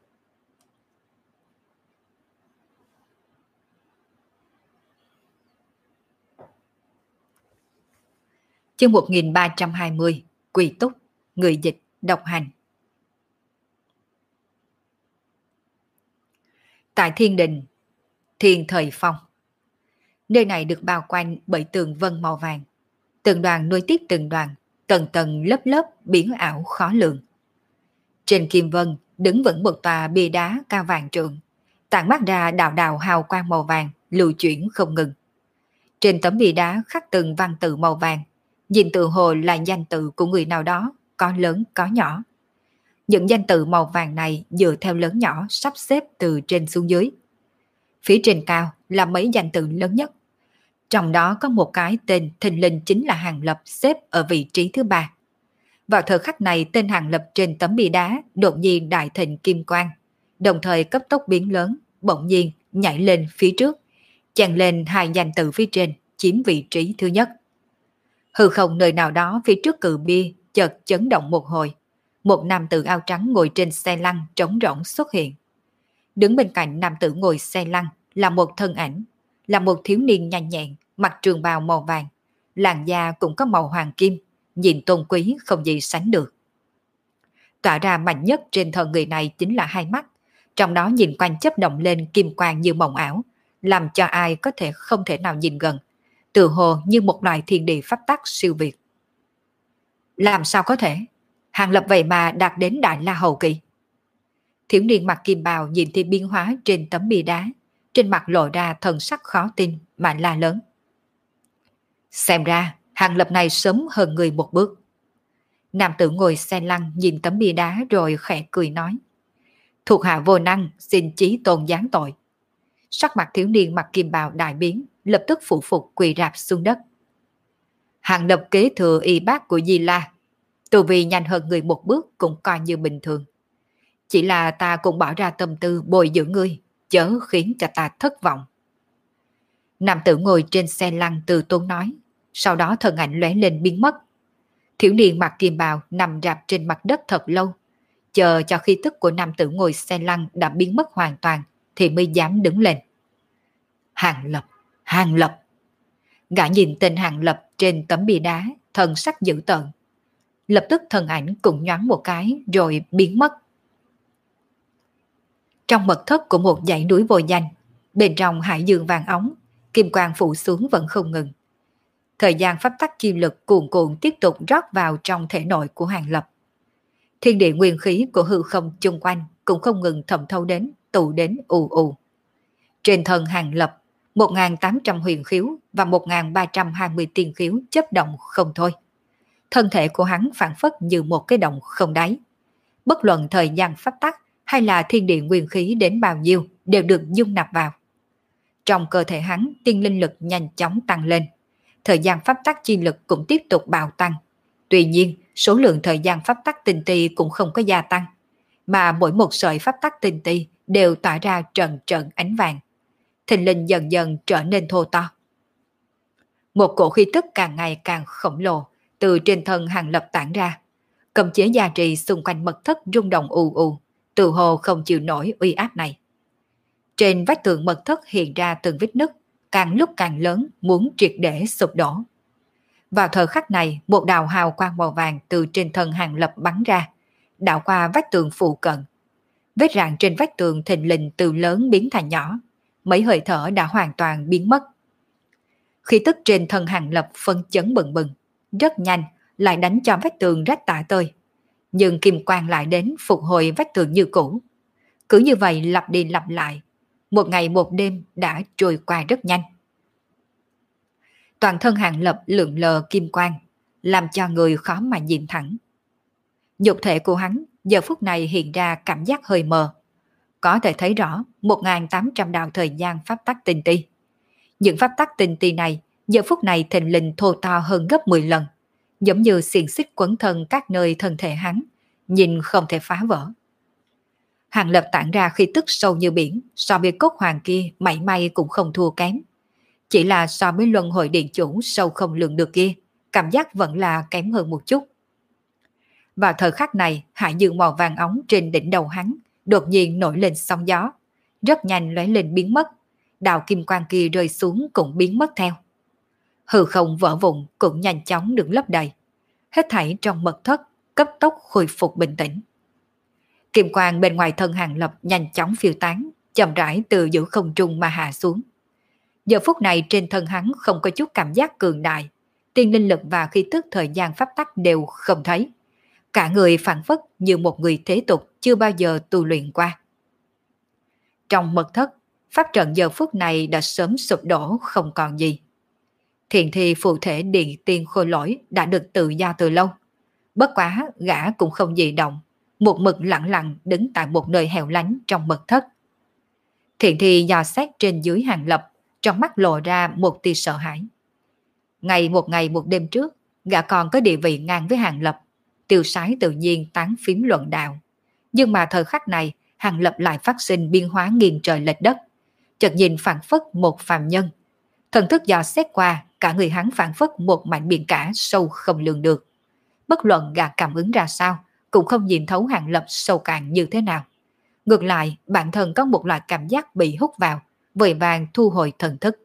Chương một nghìn ba trăm hai mươi, Quỳ Túc, người dịch, độc hành. Tại Thiên Đình, Thiên Thời Phong. Nơi này được bao quanh bởi tường vân màu vàng. Từng đoàn nối tiếp từng đoàn, tầng tầng lớp lớp biến ảo khó lường. Trên kim vân đứng vững một tòa bia đá cao vàng trượng, tản mát ra đạo đạo hào quang màu vàng lưu chuyển không ngừng. Trên tấm bia đá khắc từng văn tự màu vàng, nhìn tự hồ là danh tự của người nào đó, có lớn có nhỏ. Những danh tự màu vàng này dựa theo lớn nhỏ sắp xếp từ trên xuống dưới. Phía trên cao là mấy danh tự lớn nhất. Trong đó có một cái tên thình lình chính là Hàng Lập xếp ở vị trí thứ ba. Vào thời khắc này tên Hàng Lập trên tấm bia đá đột nhiên đại thịnh kim quang, đồng thời cấp tốc biến lớn, bỗng nhiên nhảy lên phía trước, chèn lên hai danh tự phía trên, chiếm vị trí thứ nhất. Hư không nơi nào đó phía trước cự bia chợt chấn động một hồi, một nam tử áo trắng ngồi trên xe lăn trống rỗng xuất hiện. Đứng bên cạnh nam tử ngồi xe lăn là một thân ảnh, là một thiếu niên nhanh nhẹn, mặc trường bào màu vàng, làn da cũng có màu hoàng kim, nhìn tôn quý không gì sánh được. Tỏa ra mạnh nhất trên thân người này chính là hai mắt, trong đó nhìn quanh chớp động lên kim quang như mộng ảo, làm cho ai có thể không thể nào nhìn gần, tự hồ như một loại thiên địa pháp tắc siêu việt. Làm sao có thể? Hàng Lập vậy mà đạt đến Đại La hậu kỳ. Thiếu niên mặc kim bào nhìn thấy biến hóa trên tấm bia đá, trên mặt lộ ra thần sắc khó tin mà la lớn. Xem ra Hàng Lập này sớm hơn người một bước. Nam tử ngồi xe lăn nhìn tấm bia đá rồi khẽ cười nói. Thuộc hạ vô năng, xin chí tôn giáng tội. Sắc mặt thiếu niên mặc kim bào đại biến, lập tức phụ phục quỳ rạp xuống đất. Hàng Lập kế thừa y bác của Di La, tu vi nhanh hơn người một bước cũng coi như bình thường. Chỉ là ta cũng bỏ ra tâm tư bồi dưỡng ngươi, chớ khiến cho ta thất vọng. Nam tử ngồi trên xe lăn từ tốn nói, sau đó thân ảnh lóe lên biến mất. Thiếu niên mặc kim bào nằm rạp trên mặt đất thật lâu, chờ cho khí tức của nam tử ngồi xe lăn đã biến mất hoàn toàn thì mới dám đứng lên. Hàng Lập, Hàng Lập. Gã nhìn tên Hàng Lập trên tấm bia đá, thần sắc dữ tợn. Lập tức thân ảnh cũng nhoáng một cái rồi biến mất. Trong mật thất của một dãy núi vô danh, bên trong hải dương vàng óng, kim quang phủ xuống vẫn không ngừng. Thời gian pháp tắc chi lực cuồn cuộn tiếp tục rót vào trong thể nội của Hàng Lập. Thiên địa nguyên khí của hư không chung quanh cũng không ngừng thẩm thấu đến, tụ đến ù ù. Trên thân Hàng Lập, một nghìn tám trăm huyền khiếu và một nghìn ba trăm hai mươi tiên khiếu chấp động không thôi. Thân thể của hắn phản phất như một cái động không đáy. Bất luận thời gian pháp tắc hay là thiên địa nguyên khí đến bao nhiêu đều được dung nạp vào. Trong cơ thể hắn, tiên linh lực nhanh chóng tăng lên. Thời gian pháp tắc chi lực cũng tiếp tục bạo tăng. Tuy nhiên, số lượng thời gian pháp tắc tinh ti cũng không có gia tăng, mà mỗi một sợi pháp tắc tinh ti đều tỏa ra trận trận ánh vàng. Thình linh dần dần trở nên thô to. Một cổ khí tức càng ngày càng khổng lồ từ trên thân Hàng Lập tản ra. Cầm chế gia trì xung quanh mật thất rung động ù ù, tự hồ không chịu nổi uy áp này. Trên vách tường mật thất hiện ra từng vết nứt, càng lúc càng lớn, muốn triệt để sụp đổ. Vào thời khắc này, một đạo hào quang màu vàng từ trên thân Hàng Lập bắn ra, đạo qua vách tường phụ cận. Vết rạn trên vách tường thình lình từ lớn biến thành nhỏ, mấy hơi thở đã hoàn toàn biến mất. Khí tức trên thân Hàng Lập phân chấn bừng bừng, rất nhanh lại đánh cho vách tường rách tả tơi. Nhưng kim quang lại đến phục hồi vách tường như cũ. Cứ như vậy lặp đi lặp lại, một ngày một đêm đã trôi qua rất nhanh. Toàn thân Hàng Lập lượn lờ kim quang, làm cho người khó mà nhìn thẳng. Nhục thể của hắn giờ phút này hiện ra cảm giác hơi mờ. Có thể thấy rõ một nghìn tám trăm đạo thời gian pháp tắc tinh ti. Những pháp tắc tinh ti này giờ phút này thình lình thô to hơn gấp mười lần, giống như xiềng xích quấn thân các nơi thân thể hắn, nhìn không thể phá vỡ. Hàng Lập tản ra khí tức sâu như biển, so với cốt hoàng kia mảy may cũng không thua kém. Chỉ là so với luân hồi điện chủ sâu không lường được kia, cảm giác vẫn là kém hơn một chút. Vào thời khắc này, hải dương màu vàng óng trên đỉnh đầu hắn đột nhiên nổi lên sóng gió, rất nhanh lóe lên biến mất. Đạo kim quang kia rơi xuống cũng biến mất theo. Hư không vỡ vụn cũng nhanh chóng được lấp đầy. Hết thảy trong mật thất cấp tốc khôi phục bình tĩnh. Kim quang bên ngoài thân Hàng Lập nhanh chóng phiêu tán, chậm rãi từ giữa không trung mà hạ xuống. Giờ phút này trên thân hắn không có chút cảm giác cường đại, tiên linh lực và khí tức thời gian pháp tắc đều không thấy. Cả người phản phất như một người thế tục chưa bao giờ tu luyện qua. Trong mật thất, pháp trận giờ phút này đã sớm sụp đổ không còn gì. Thiền thi phù thể điện tiên khôi lỗi đã được tự do từ lâu. Bất quá gã cũng không dị động, một mực lặng lặng đứng tại một nơi hẻo lánh trong mật thất. Thiền thi dò xét trên dưới Hàng Lập, trong mắt lộ ra một tia sợ hãi. Ngày một ngày một đêm trước, gã còn có địa vị ngang với Hàng Lập, tiêu sái tự nhiên tán phím luận đạo. Nhưng mà thời khắc này, Hàng Lập lại phát sinh biến hóa nghiêng trời lệch đất. Chợt nhìn phản phất một phàm nhân. Thần thức dò xét qua, cả người hắn phản phất một mảnh biển cả sâu không lường được. Bất luận gã cảm ứng ra sao, cũng không nhìn thấu Hàng Lập sâu cạn như thế nào. Ngược lại, bản thân có một loại cảm giác bị hút vào, vội vàng thu hồi thần thức.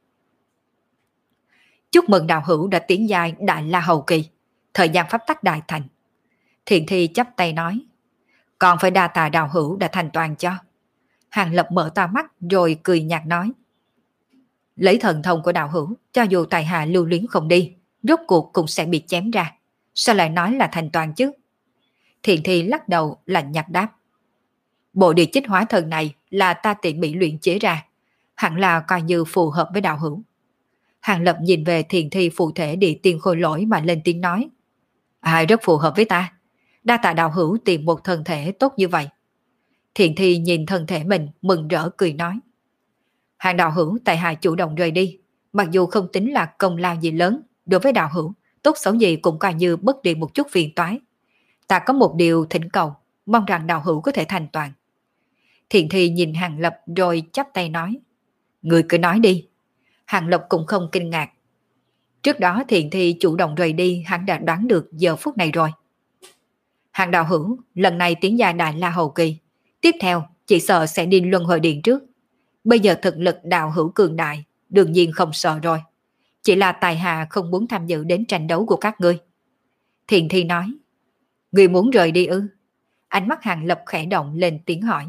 Chúc mừng đạo hữu đã tiến giai Đại La Hầu Kỳ, thời gian pháp tắc đại thành. Thiện thi chắp tay nói, còn phải đa tạ đạo hữu đã thành toàn cho. Hàng Lập mở to mắt rồi cười nhạt nói, lấy thần thông của đạo hữu, cho dù tài hạ lưu luyến không đi, rốt cuộc cũng sẽ bị chém ra. Sao lại nói là thành toàn chứ? Thiện thi lắc đầu lạnh nhạt đáp, bộ địa chích hóa thần này là ta tỉ mỉ luyện chế ra, hẳn là coi như phù hợp với đạo hữu. Hàng Lập nhìn về thiền thi phụ thể địa tiên khôi lỗi mà lên tiếng nói, ai rất phù hợp với ta, đa tạ đạo hữu tìm một thân thể tốt như vậy. Thiền thi nhìn thân thể mình mừng rỡ cười nói, Hàng đạo hữu tại hạ chủ động rời đi, mặc dù không tính là công lao gì lớn, đối với đạo hữu, tốt xấu gì cũng coi như bất đi một chút phiền toái. Ta có một điều thỉnh cầu, mong rằng đạo hữu có thể thành toàn. Thiện thi nhìn Hàng Lập rồi chắp tay nói, người cứ nói đi. Hàng Lập cũng không kinh ngạc. Trước đó thiện thi chủ động rời đi, hắn đã đoán được giờ phút này rồi. Hàng đạo hữu, lần này tiến gia Đại La Hầu Kỳ, tiếp theo chỉ sợ sẽ đi luân hồi điện trước. Bây giờ thực lực đạo hữu cường đại, đương nhiên không sợ rồi. Chỉ là tài hạ không muốn tham dự đến tranh đấu của các ngươi. Thiện thi nói, người muốn rời đi ư? Ánh mắt Hàng Lập khẽ động lên tiếng hỏi.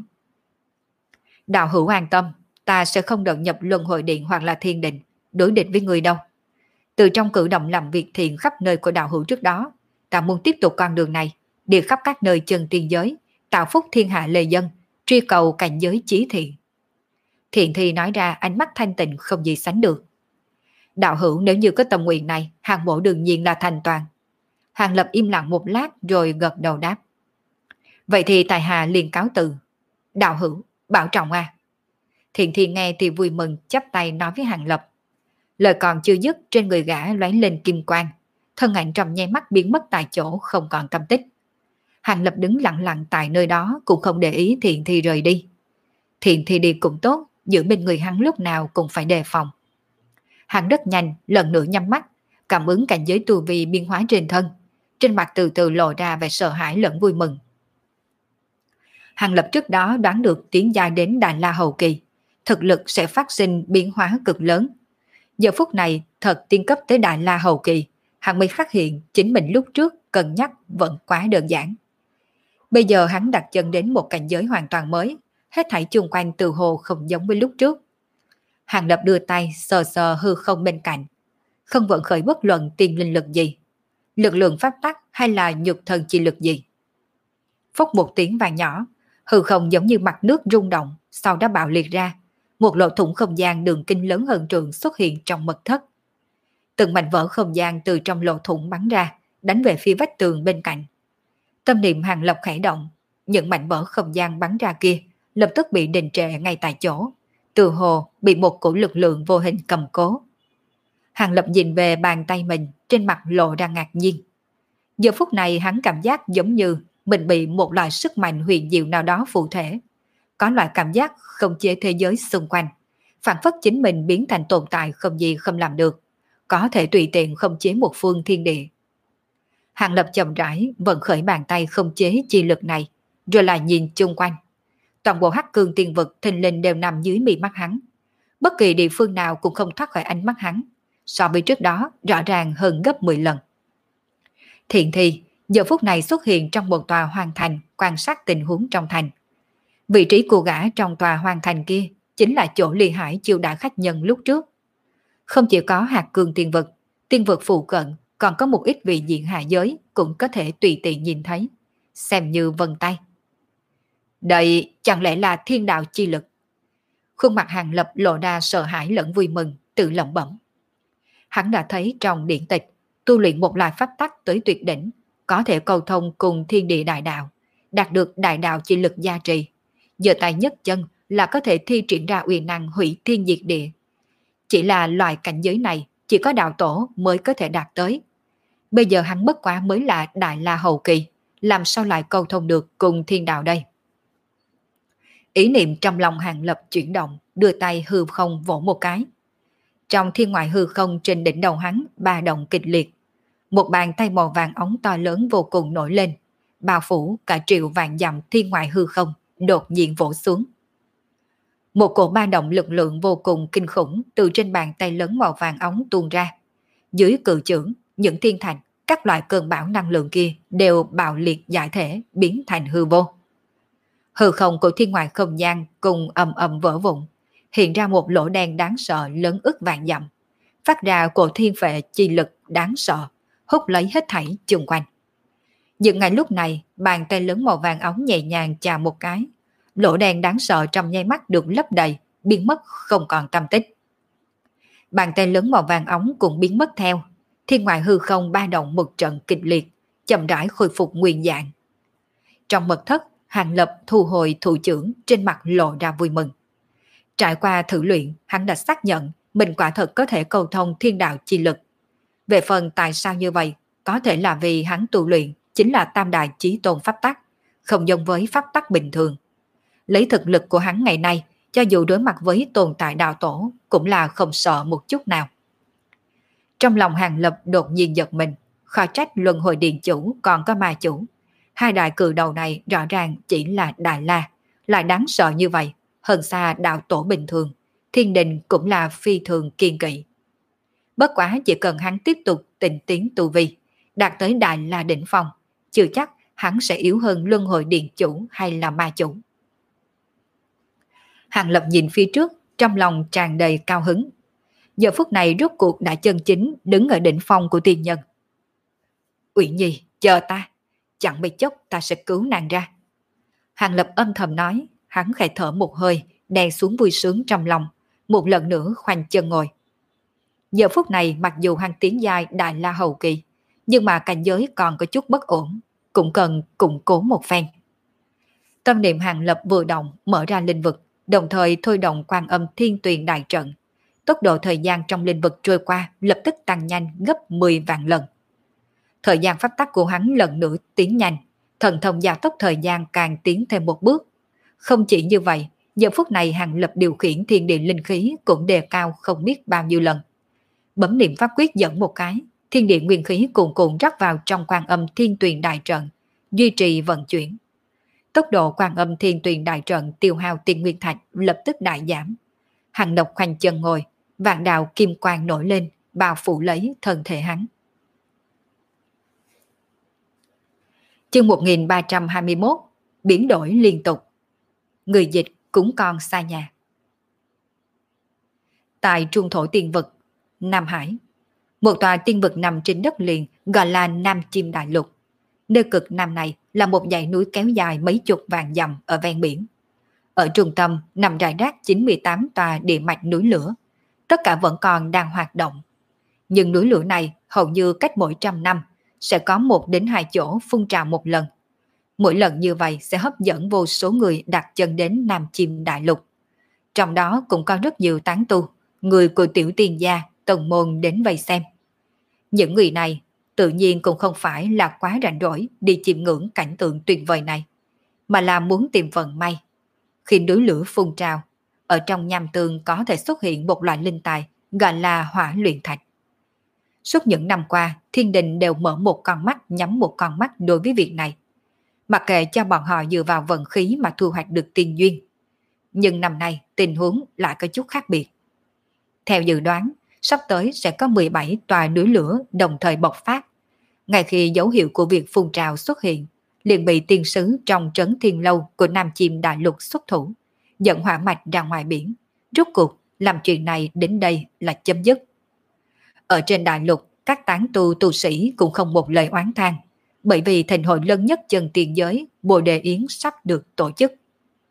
Đạo hữu an tâm, ta sẽ không đột nhập luân hồi điện hoặc là thiên định, đối địch với người đâu. Từ trong cử động làm việc thiện khắp nơi của đạo hữu trước đó, ta muốn tiếp tục con đường này, đi khắp các nơi chân tiên giới, tạo phúc thiên hạ lê dân, truy cầu cảnh giới chí thiện. Thiện thi nói ra ánh mắt thanh tịnh không gì sánh được. Đạo hữu nếu như có tâm nguyện này, hàng mộ đương nhiên là thành toàn. Hàng Lập im lặng một lát rồi gật đầu đáp. Vậy thì tài hạ liền cáo từ. Đạo hữu, bảo trọng à. Thiện thi nghe thì vui mừng chắp tay nói với Hàng Lập. Lời còn chưa dứt, trên người gã lóe lên kim quang, thân ảnh trong nháy mắt biến mất tại chỗ không còn tâm tích. Hàng Lập đứng lặng lặng tại nơi đó cũng không để ý thiện thi rời đi. Thiện thi đi cũng tốt, giữ bên người hắn lúc nào cũng phải đề phòng. Hắn rất nhanh, lần nữa nhắm mắt, cảm ứng cảnh giới tu vi biến hóa trên thân. Trên mặt từ từ lộ ra vẻ sợ hãi lẫn vui mừng. Hàng Lập trước đó đoán được tiến giai đến Đại La Hầu Kỳ, thực lực sẽ phát sinh biến hóa cực lớn. Giờ phút này thật tiến cấp tới Đại La Hầu Kỳ, hắn mới phát hiện chính mình lúc trước cân nhắc vẫn quá đơn giản. Bây giờ hắn đặt chân đến một cảnh giới hoàn toàn mới, hết thảy chung quanh từ hồ không giống với lúc trước. Hàng Lập đưa tay sờ sờ hư không bên cạnh, không vận khởi bất luận tiên linh lực gì, lực lượng pháp tắc hay là nhục thần chi lực gì. Phốc một tiếng vang nhỏ, hư không giống như mặt nước rung động, sau đó bạo liệt ra, một lỗ thủng không gian đường kinh lớn hơn trường xuất hiện trong mật thất. Từng mảnh vỡ không gian từ trong lỗ thủng bắn ra, đánh về phía vách tường bên cạnh. Tâm niệm Hàng Lập khẽ động, những mảnh vỡ không gian bắn ra kia lập tức bị đình trệ ngay tại chỗ, từ hồ bị một cổ lực lượng vô hình cầm cố. Hàng Lập nhìn về bàn tay mình, trên mặt lộ ra ngạc nhiên. Giờ phút này hắn cảm giác giống như mình bị một loại sức mạnh huyền diệu nào đó phụ thể. Có loại cảm giác không chế thế giới xung quanh, phản phất chính mình biến thành tồn tại không gì không làm được, có thể tùy tiện không chế một phương thiên địa. Hàng Lập chậm rãi vận khởi bàn tay không chế chi lực này, rồi lại nhìn chung quanh. Toàn bộ hắc cương tiên vực thình lình đều nằm dưới mí mắt hắn. Bất kỳ địa phương nào cũng không thoát khỏi ánh mắt hắn, so với trước đó rõ ràng hơn gấp mười lần. Thiện thi giờ phút này xuất hiện trong một tòa hoàng thành, quan sát tình huống trong thành. Vị trí của gã trong tòa hoàng thành kia chính là chỗ Ly Hải chiêu đãi khách nhân lúc trước. Không chỉ có hạt cương tiên vực, tiên vực phụ cận còn có một ít vị diện hạ giới cũng có thể tùy tiện nhìn thấy, xem như vân tay. Đây chẳng lẽ là thiên đạo chi lực? Khuôn mặt Hàng Lập lộ ra sợ hãi lẫn vui mừng, tự lẩm bẩm. Hắn đã thấy trong điển tịch, tu luyện một loại pháp tắc tới tuyệt đỉnh, có thể cầu thông cùng thiên địa đại đạo, đạt được đại đạo chi lực gia trì. Giơ tay nhấc chân là có thể thi triển ra uy năng hủy thiên diệt địa. Chỉ là loại cảnh giới này chỉ có đạo tổ mới có thể đạt tới. Bây giờ hắn bất quá mới là đại la hậu kỳ, làm sao lại cầu thông được cùng thiên đạo đây? Ý niệm trong lòng Hàng Lập chuyển động, đưa tay hư không vỗ một cái. Trong thiên ngoại hư không trên đỉnh đầu hắn ba động kịch liệt. Một bàn tay màu vàng ống to lớn vô cùng nổi lên, bao phủ cả triệu vạn dặm thiên ngoại hư không, đột nhiên vỗ xuống. Một cổ ba động lực lượng vô cùng kinh khủng từ trên bàn tay lớn màu vàng ống tuôn ra. Dưới cự chưởng, những thiên thành, các loại cơn bão năng lượng kia đều bạo liệt giải thể, biến thành hư vô. Hư không của thiên ngoại không gian cùng ầm ầm vỡ vụn, hiện ra một lỗ đen đáng sợ lớn ức vạn dặm, phát ra cổ thiên phệ chi lực đáng sợ, hút lấy hết thảy chung quanh. Nhưng ngay lúc này, bàn tay lớn màu vàng ống nhẹ nhàng chạm một cái, lỗ đen đáng sợ trong nháy mắt được lấp đầy, biến mất không còn tăm tích. Bàn tay lớn màu vàng ống cũng biến mất theo, thiên ngoại hư không ba động một trận kịch liệt, chậm rãi khôi phục nguyên dạng. Trong mật thất, Hàng Lập thu hồi thủ trưởng, trên mặt lộ ra vui mừng. Trải qua thử luyện, hắn đã xác nhận mình quả thật có thể cầu thông thiên đạo chi lực. Về phần tại sao như vậy, có thể là vì hắn tu luyện chính là tam đại chí tôn pháp tắc, không giống với pháp tắc bình thường. Lấy thực lực của hắn ngày nay, cho dù đối mặt với tồn tại đạo tổ, cũng là không sợ một chút nào. Trong lòng Hàng Lập đột nhiên giật mình, khó trách luân hồi điện chủ còn có ma chủ. Hai đại cự đầu này rõ ràng chỉ là Đại La, lại đáng sợ như vậy, hơn xa đạo tổ bình thường, thiên đình cũng là phi thường kiên kỵ. Bất quá chỉ cần hắn tiếp tục tịnh tiến tu vi, đạt tới Đại La đỉnh phong, chưa chắc hắn sẽ yếu hơn luân hồi điện chủ hay là ma chủ. Hàng Lập nhìn phía trước, trong lòng tràn đầy cao hứng. Giờ phút này rốt cuộc đã chân chính đứng ở đỉnh phong của tiên nhân. Uyển Nhi, chờ ta, chẳng mấy chốc ta sẽ cứu nàng ra. Hàng Lập âm thầm nói, hắn khẽ thở một hơi, đè xuống vui sướng trong lòng, một lần nữa khoanh chân ngồi. Giờ phút này mặc dù hắn tiến giai Đại La hậu kỳ, nhưng mà cảnh giới còn có chút bất ổn, cũng cần củng cố một phen. Tâm niệm Hàng Lập vừa động, mở ra linh vực, đồng thời thôi động Quan Âm Thiên Tuyền đại trận. Tốc độ thời gian trong linh vực trôi qua lập tức tăng nhanh gấp mười vạn lần. Thời gian pháp tắc của hắn lần nữa tiến nhanh, thần thông gia tốc thời gian càng tiến thêm một bước. Không chỉ như vậy, giờ phút này Hàng Lập điều khiển thiên địa linh khí cũng đề cao không biết bao nhiêu lần. Bấm niệm pháp quyết dẫn một cái, thiên địa nguyên khí cuồn cuộn rót vào trong Quan Âm Thiên Tuyền đại trận, duy trì vận chuyển. Tốc độ Quan Âm Thiên Tuyền đại trận tiêu hao tiền nguyên thạch lập tức đại giảm. Hàng Lập khoanh chân ngồi, vạn đạo kim quang nổi lên, bao phủ lấy thân thể hắn. Chương một nghìn ba trăm hai mươi mốt, biến đổi liên tục. Người dịch cũng còn xa nhà. Tại trung thổ tiên vực, Nam Hải, một tòa tiên vực nằm trên đất liền gọi là Nam Chim Đại Lục. Nơi cực nam này là một dãy núi kéo dài mấy chục vạn dặm ở ven biển. Ở trung tâm nằm rải rác chín mươi tám tòa địa mạch núi lửa. Tất cả vẫn còn đang hoạt động. Nhưng núi lửa này hầu như cách mỗi trăm năm sẽ có một đến hai chỗ phun trào một lần. Mỗi lần như vậy sẽ hấp dẫn vô số người đặt chân đến Nam Chim Đại Lục. Trong đó cũng có rất nhiều tán tu, người của tiểu tiên gia, tông môn đến vây xem. Những người này tự nhiên cũng không phải là quá rảnh rỗi đi chiêm ngưỡng cảnh tượng tuyệt vời này, mà là muốn tìm vận may. Khi núi lửa phun trào, ở trong nham tương có thể xuất hiện một loại linh tài gọi là hỏa luyện thạch. Suốt những năm qua, thiên đình đều mở một con mắt nhắm một con mắt đối với việc này. Mặc kệ cho bọn họ dựa vào vận khí mà thu hoạch được tiên duyên. Nhưng năm nay tình huống lại có chút khác biệt. Theo dự đoán, sắp tới sẽ có mười bảy tòa núi lửa đồng thời bộc phát. Ngay khi dấu hiệu của việc phun trào xuất hiện, liền bị tiên sứ trong trấn Thiên Lâu của Nam Chim Đại Lục xuất thủ, dẫn hỏa mạch ra ngoài biển. Rốt cuộc làm chuyện này đến đây là chấm dứt. Ở trên đại lục, các tán tu tu sĩ cũng không một lời oán than, bởi vì thịnh hội lớn nhất chân tiền giới Bồ Đề Yến sắp được tổ chức.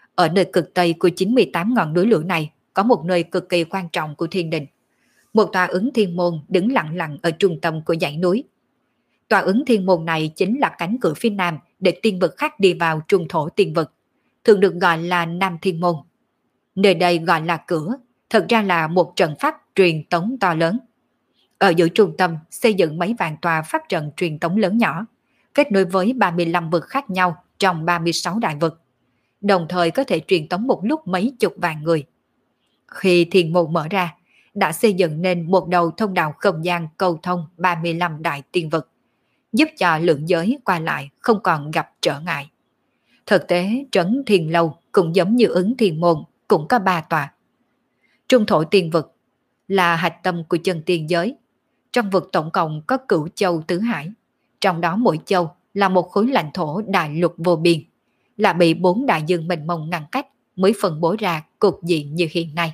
Ở nơi cực tây của chín mươi tám ngọn núi lửa này có một nơi cực kỳ quan trọng của thiên đình. Một tòa ứng thiên môn đứng lặng lặng ở trung tâm của dãy núi. Tòa ứng thiên môn này chính là cánh cửa phía nam để tiên vực khác đi vào trung thổ tiên vực, thường được gọi là Nam Thiên Môn. Nơi đây gọi là cửa, thật ra là một trận pháp truyền tống to lớn. Ở giữa trung tâm xây dựng mấy vạn tòa pháp trận truyền tống lớn nhỏ, kết nối với ba mươi lăm vực khác nhau trong ba mươi sáu đại vực, đồng thời có thể truyền tống một lúc mấy chục vạn người. Khi thiên môn mở ra, đã xây dựng nên một đầu thông đạo không gian cầu thông ba mươi lăm đại tiên vực, giúp cho lượng giới qua lại không còn gặp trở ngại. Thực tế, trấn Thiên Lâu cũng giống như ứng thiên môn, cũng có ba tòa. Trung thổ tiên vực là hạch tâm của chân tiên giới. Trong vực tổng cộng có cửu châu tứ hải, trong đó mỗi châu là một khối lãnh thổ đại lục vô biên, là bị bốn đại dương mênh mông ngăn cách mới phân bố ra cục diện như hiện nay.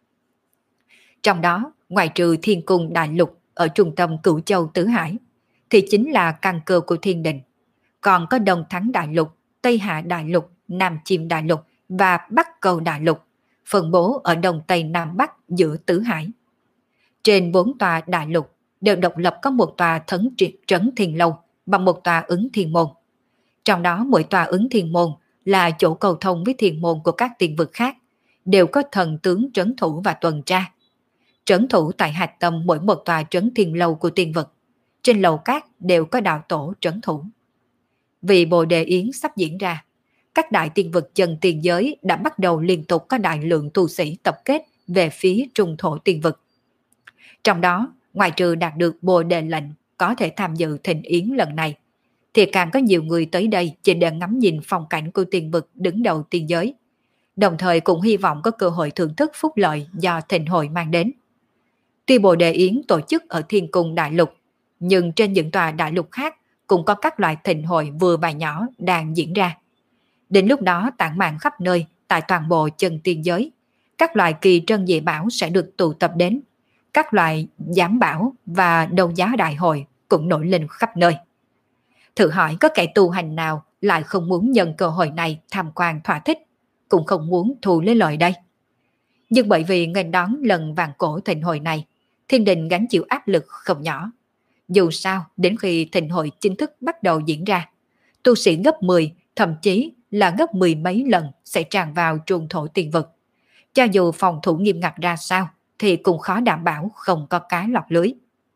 Trong đó, ngoài trừ thiên cung đại lục ở trung tâm cửu châu tứ hải, thì chính là căn cơ của thiên đình. Còn có Đông Thắng đại lục, Tây Hạ đại lục, Nam Chiêm đại lục và Bắc Cầu đại lục, phân bố ở Đông Tây Nam Bắc giữa tứ hải. Trên bốn tòa đại lục đều độc lập có một tòa thấn trấn Thiên Lâu và một tòa ứng thiên môn. Trong đó mỗi tòa ứng thiên môn là chỗ cầu thông với thiên môn của các tiên vực khác, đều có thần tướng trấn thủ và tuần tra. Trấn thủ tại hạch tâm mỗi một tòa trấn Thiên Lâu của tiên vực, trên lầu cát đều có đạo tổ trấn thủ. Vì Bồ Đề Yến sắp diễn ra, các đại tiên vực chân tiên giới đã bắt đầu liên tục có đại lượng tu sĩ tập kết về phía trung thổ tiên vực. Trong đó, ngoài trừ đạt được Bồ Đề lệnh có thể tham dự thịnh yến lần này, thì càng có nhiều người tới đây chỉ để ngắm nhìn phong cảnh của tiên vực đứng đầu tiên giới, đồng thời cũng hy vọng có cơ hội thưởng thức phúc lợi do thịnh hội mang đến. Tuy Bồ Đề Yến tổ chức ở Thiên Cung Đại Lục, nhưng trên những tòa đại lục khác cũng có các loại thịnh hội vừa và nhỏ đang diễn ra. Đến lúc đó tản mạn khắp nơi tại toàn bộ chân tiên giới, các loại kỳ trân dị bảo sẽ được tụ tập đến, các loại giám bảo và đấu giá đại hội cũng nổi lên khắp nơi. Thử hỏi có kẻ tu hành nào lại không muốn nhân cơ hội này tham quan thỏa thích, cũng không muốn thu lấy lợi đây. Nhưng bởi vì nghênh đón lần vạn cổ thịnh hội này, thiên đình gánh chịu áp lực không nhỏ. Dù sao, đến khi thịnh hội chính thức bắt đầu diễn ra, tu sĩ gấp mười, thậm chí là gấp mười mấy lần sẽ tràn vào trung thổ tiên vực. Cho dù phòng thủ nghiêm ngặt ra sao, thì cũng khó đảm bảo không có cá lọt lưới.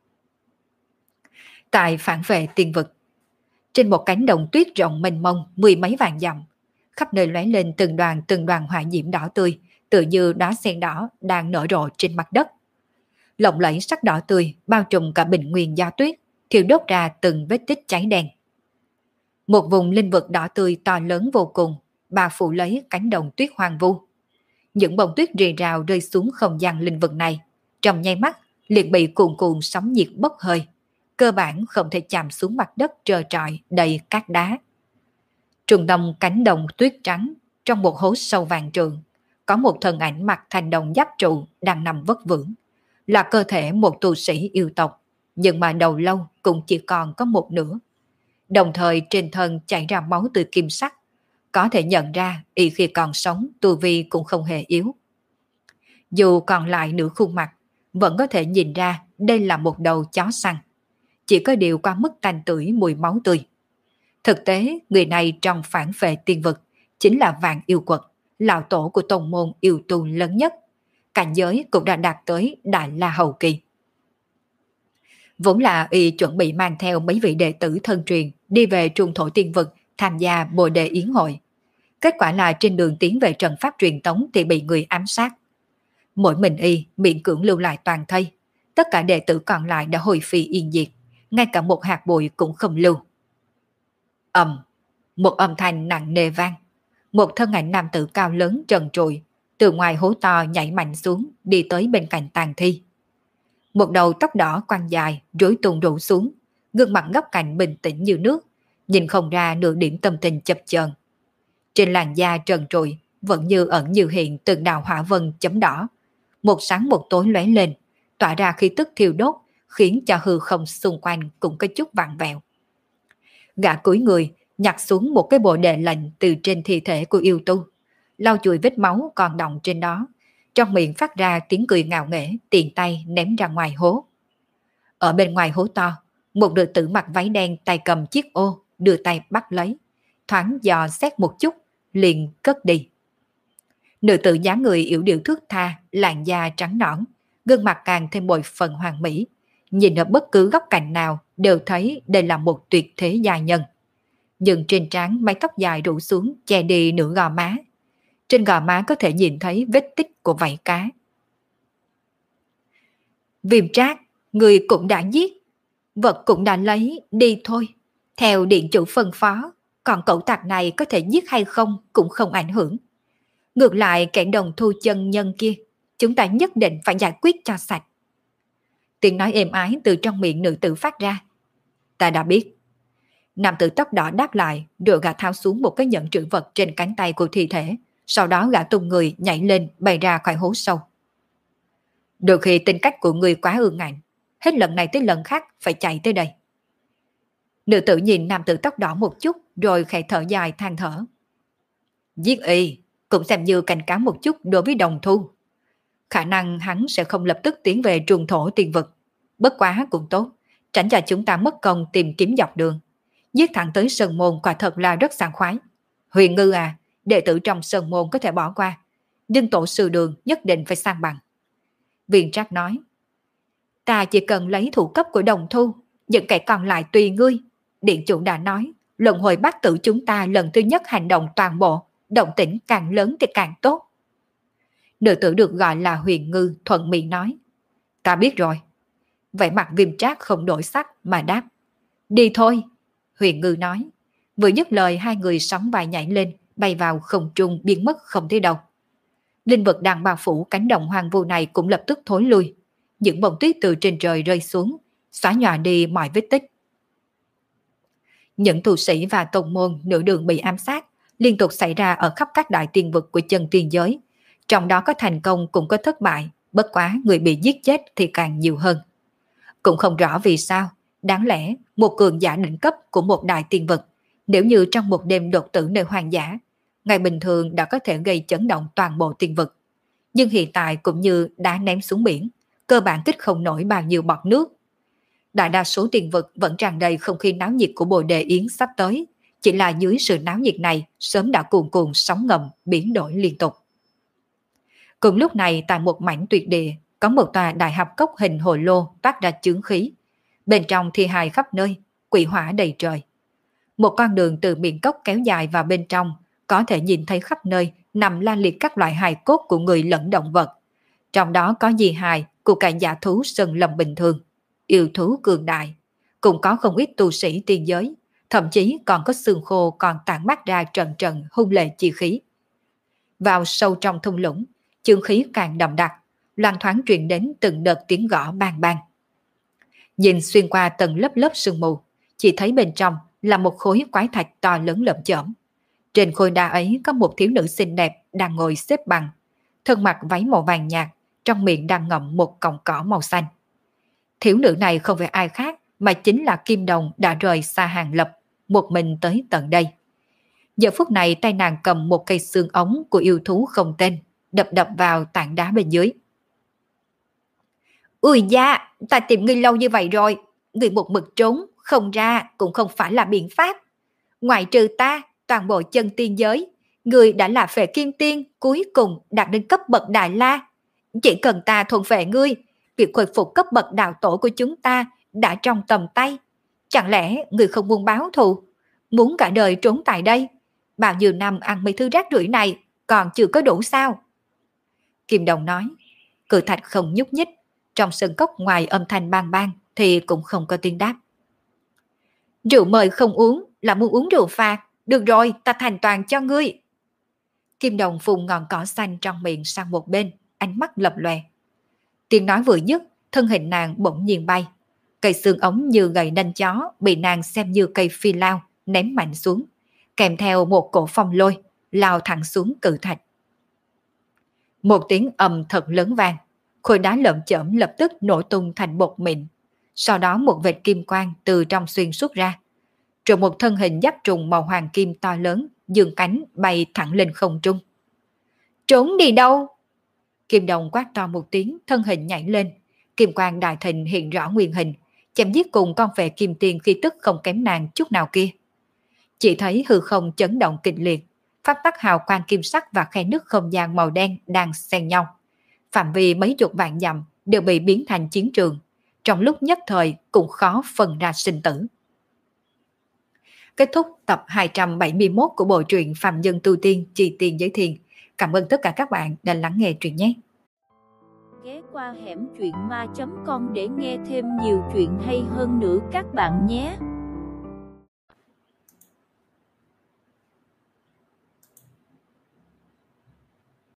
Tại phản vệ tiên vực, trên một cánh đồng tuyết rộng mênh mông mười mấy vạn dặm, khắp nơi lóe lên từng đoàn từng đoàn hỏa diễm đỏ tươi, tựa như đóa sen đỏ đang nở rộ trên mặt đất. Lộng lẫy sắc đỏ tươi bao trùm cả bình nguyên do tuyết, thiêu đốt ra từng vết tích cháy đen. Một vùng linh vực đỏ tươi to lớn vô cùng, bao phủ lấy cánh đồng tuyết hoang vu. Những bông tuyết rì rào rơi xuống không gian linh vực này, trong nháy mắt liền bị cuồn cuộn sóng nhiệt bốc hơi, cơ bản không thể chạm xuống mặt đất trơ trọi đầy cát đá. Trung tâm cánh đồng tuyết trắng, trong một hố sâu vàng trượng, có một thân ảnh mặc thành đồng giáp trụ đang nằm vất vưởng, là cơ thể một tu sĩ yêu tộc, nhưng mà đầu lâu cũng chỉ còn có một nửa. Đồng thời trên thân chảy ra máu từ kim sắc, có thể nhận ra y khi còn sống tu vi cũng không hề yếu. Dù còn lại nửa khuôn mặt, vẫn có thể nhìn ra đây là một đầu chó săn, chỉ có điều qua mức tanh tưởi mùi máu tươi. Thực tế, người này trong phản vệ tiên vực chính là Vạn Yêu Quật, lão tổ của tông môn yêu tu lớn nhất. Cảnh giới cũng đã đạt tới Đại La Hầu Kỳ. Vốn là y chuẩn bị mang theo mấy vị đệ tử thân truyền đi về trung thổ tiên vực tham gia Bồ Đề Yến hội. Kết quả là trên đường tiến về trận pháp truyền tống thì bị người ám sát. Mỗi mình y miễn cưỡng lưu lại toàn thây, tất cả đệ tử còn lại đã hồi phi yên diệt, ngay cả một hạt bụi cũng không lưu. Ầm, một âm thanh nặng nề vang, một thân ảnh nam tử cao lớn trần trụi từ ngoài hố to nhảy mạnh xuống, đi tới bên cạnh tàn thi. Một đầu tóc đỏ quăn dài rối tung rủ xuống, gương mặt góc cạnh bình tĩnh như nước, nhìn không ra nửa điểm tâm tình chập chờn. Trên làn da trần trụi vẫn như ẩn như hiện từng đạo hỏa vân chấm đỏ, một sáng một tối lóe lên, tỏa ra khí tức thiêu đốt, khiến cho hư không xung quanh cũng có chút vặn vẹo. Gã cúi người nhặt xuống một cái bộ đề lệnh từ trên thi thể của yêu tu, lau chùi vết máu còn đọng trên đó, trong miệng phát ra tiếng cười ngạo nghễ, tiện tay ném ra ngoài hố. Ở bên ngoài hố to, một nữ tử mặc váy đen tay cầm chiếc ô, đưa tay bắt lấy, thoáng dò xét một chút, liền cất đi. Nữ tử dáng người yểu điệu thướt tha, làn da trắng nõn, gương mặt càng thêm bội phần hoàn mỹ. Nhìn ở bất cứ góc cạnh nào đều thấy đây là một tuyệt thế giai nhân. Nhưng trên trán mái tóc dài rủ xuống che đi nửa gò má. Trên gò má có thể nhìn thấy vết tích của vảy cá. Viêm Trác, người cũng đã giết, vật cũng đã lấy, đi thôi. Theo điện chủ phân phó, còn cậu tặc này có thể giết hay không cũng không ảnh hưởng. Ngược lại kẻ đồng thu chân nhân kia, chúng ta nhất định phải giải quyết cho sạch. Tiếng nói êm ái từ trong miệng nữ tử phát ra. Ta đã biết. Nam tử tóc đỏ đáp lại, rồi gã tháo xuống một cái nhẫn trữ vật trên cánh tay của thi thể, sau đó gã tung người nhảy lên bay ra khỏi hố sâu. Đôi khi tính cách của người quá ương ngạnh, hết lần này tới lần khác phải chạy tới đây. Nữ tử nhìn nam tử tóc đỏ một chút rồi khẽ thở dài than thở. Giết y cũng xem như cảnh cáo một chút đối với đồng thu. Khả năng hắn sẽ không lập tức tiến về trùng thổ tiên vực. Bất quá cũng tốt, tránh cho chúng ta mất công tìm kiếm dọc đường. Giết thẳng tới sơn môn quả thật là rất sảng khoái. Huyền Ngư à, đệ tử trong sơn môn có thể bỏ qua, nhưng tổ sư đường nhất định phải sang bằng. Viên Trác nói, ta chỉ cần lấy thủ cấp của đồng thu, những kẻ còn lại tùy ngươi. Điện chủ đã nói, luân hồi bát tử chúng ta lần thứ nhất hành động toàn bộ, động tĩnh càng lớn thì càng tốt. Nữ tử được gọi là Huyền Ngư thuận miệng nói, ta biết rồi. Vậy mặt Viêm Trác không đổi sắc mà đáp, đi thôi. Huyền Ngư nói, vừa dứt lời hai người sóng vai nhảy lên, bay vào không trung biến mất không thấy đâu. Linh vật đang bao phủ cánh đồng hoang vu này cũng lập tức thối lui. Những bông tuyết từ trên trời rơi xuống, xóa nhòa đi mọi vết tích. Những tu sĩ và tông môn nửa đường bị ám sát liên tục xảy ra ở khắp các đại tiên vực của chân tiên giới. Trong đó có thành công cũng có thất bại, bất quá người bị giết chết thì càng nhiều hơn. Cũng không rõ vì sao, đáng lẽ một cường giả đỉnh cấp của một đại tiên vực, nếu như trong một đêm đột tử nơi hoang dã, ngày bình thường đã có thể gây chấn động toàn bộ tiên vực. Nhưng hiện tại cũng như đá ném xuống biển, cơ bản kích không nổi bao nhiêu bọt nước. Đại đa số tiên vực vẫn tràn đầy không khí náo nhiệt của Bồ Đề Yến sắp tới, chỉ là dưới sự náo nhiệt này sớm đã cuồn cuộn sóng ngầm biến đổi liên tục. Cùng lúc này tại một mảnh tuyệt địa có một tòa đại hạp cốc hình hồ lô toát ra chướng khí. Bên trong thi hài khắp nơi, quỷ hỏa đầy trời. Một con đường từ miệng cốc kéo dài vào bên trong, có thể nhìn thấy khắp nơi nằm la liệt các loại hài cốt của người lẫn động vật. Trong đó có di hài của cả giả thú sơn lâm bình thường, yêu thú cường đại, cũng có không ít tu sĩ tiên giới, thậm chí còn có xương khô còn tản mát ra trận trận hung lệ chi khí. Vào sâu trong thung lũng, chương khí càng đậm đặc, loan thoáng truyền đến từng đợt tiếng gõ bang bang. Nhìn xuyên qua tầng lớp lớp sương mù, chỉ thấy bên trong là một khối quái thạch to lớn lởm chởm. Trên khối đá ấy có một thiếu nữ xinh đẹp đang ngồi xếp bằng, thân mặc váy màu vàng nhạt, trong miệng đang ngậm một cọng cỏ màu xanh. Thiếu nữ này không phải ai khác mà chính là Kim Đồng đã rời xa Hàng Lập, một mình tới tận đây. Giờ phút này tay nàng cầm một cây xương ống của yêu thú không tên, đập đập vào tảng đá bên dưới. Ui da, ta tìm ngươi lâu như vậy rồi, ngươi một mực trốn, không ra cũng không phải là biện pháp. Ngoài trừ ta, toàn bộ chân tiên giới, ngươi đã là phệ kim tiên cuối cùng đạt đến cấp bậc Đại La. Chỉ cần ta thuần phệ ngươi, việc khôi phục cấp bậc đạo tổ của chúng ta đã trong tầm tay. Chẳng lẽ ngươi không muốn báo thù, muốn cả đời trốn tại đây? Bao nhiêu năm ăn mấy thứ rác rưởi này còn chưa có đủ sao? Kim Đồng nói, cự thạch không nhúc nhích, trong sân cốc ngoài âm thanh bang bang thì cũng không có tiếng đáp. Rượu mời không uống là muốn uống rượu phạt, được rồi ta thành toàn cho ngươi. Kim Đồng phun ngọn cỏ xanh trong miệng sang một bên, ánh mắt lập lòe. Tiếng nói vừa dứt, thân hình nàng bỗng nhiên bay. Cây xương ống như gậy nanh chó bị nàng xem như cây phi lao ném mạnh xuống, kèm theo một cổ phong lôi lao thẳng xuống cự thạch. Một tiếng ầm thật lớn vang, khối đá lởm chởm lập tức nổ tung thành bột mịn. Sau đó một vệt kim quang từ trong xuyên xuất ra, rồi một thân hình giáp trùng màu hoàng kim to lớn dương cánh bay thẳng lên không trung. Trốn đi đâu? Kim Đồng quát to một tiếng, thân hình nhảy lên. Kim quang đại thịnh hiện rõ nguyên hình, chém giết cùng con vệ kim tiền khi tức không kém nàng chút nào kia. Chỉ thấy hư không chấn động kịch liệt, phát tắc hào quang kim sắc và khe nứt không gian màu đen đang xen nhau. Phạm vi mấy chục vạn dặm đều bị biến thành chiến trường, trong lúc nhất thời cũng khó phân ra sinh tử. Kết thúc tập hai trăm bảy mươi mốt của bộ truyện Phàm Nhân Tu Tiên Chi Tiền Giới Thiền. Cảm ơn tất cả các bạn đã lắng nghe truyện nhé. Ghé qua hẻm truyện ma chấm com để nghe thêm nhiều chuyện hay hơn nữa các bạn nhé.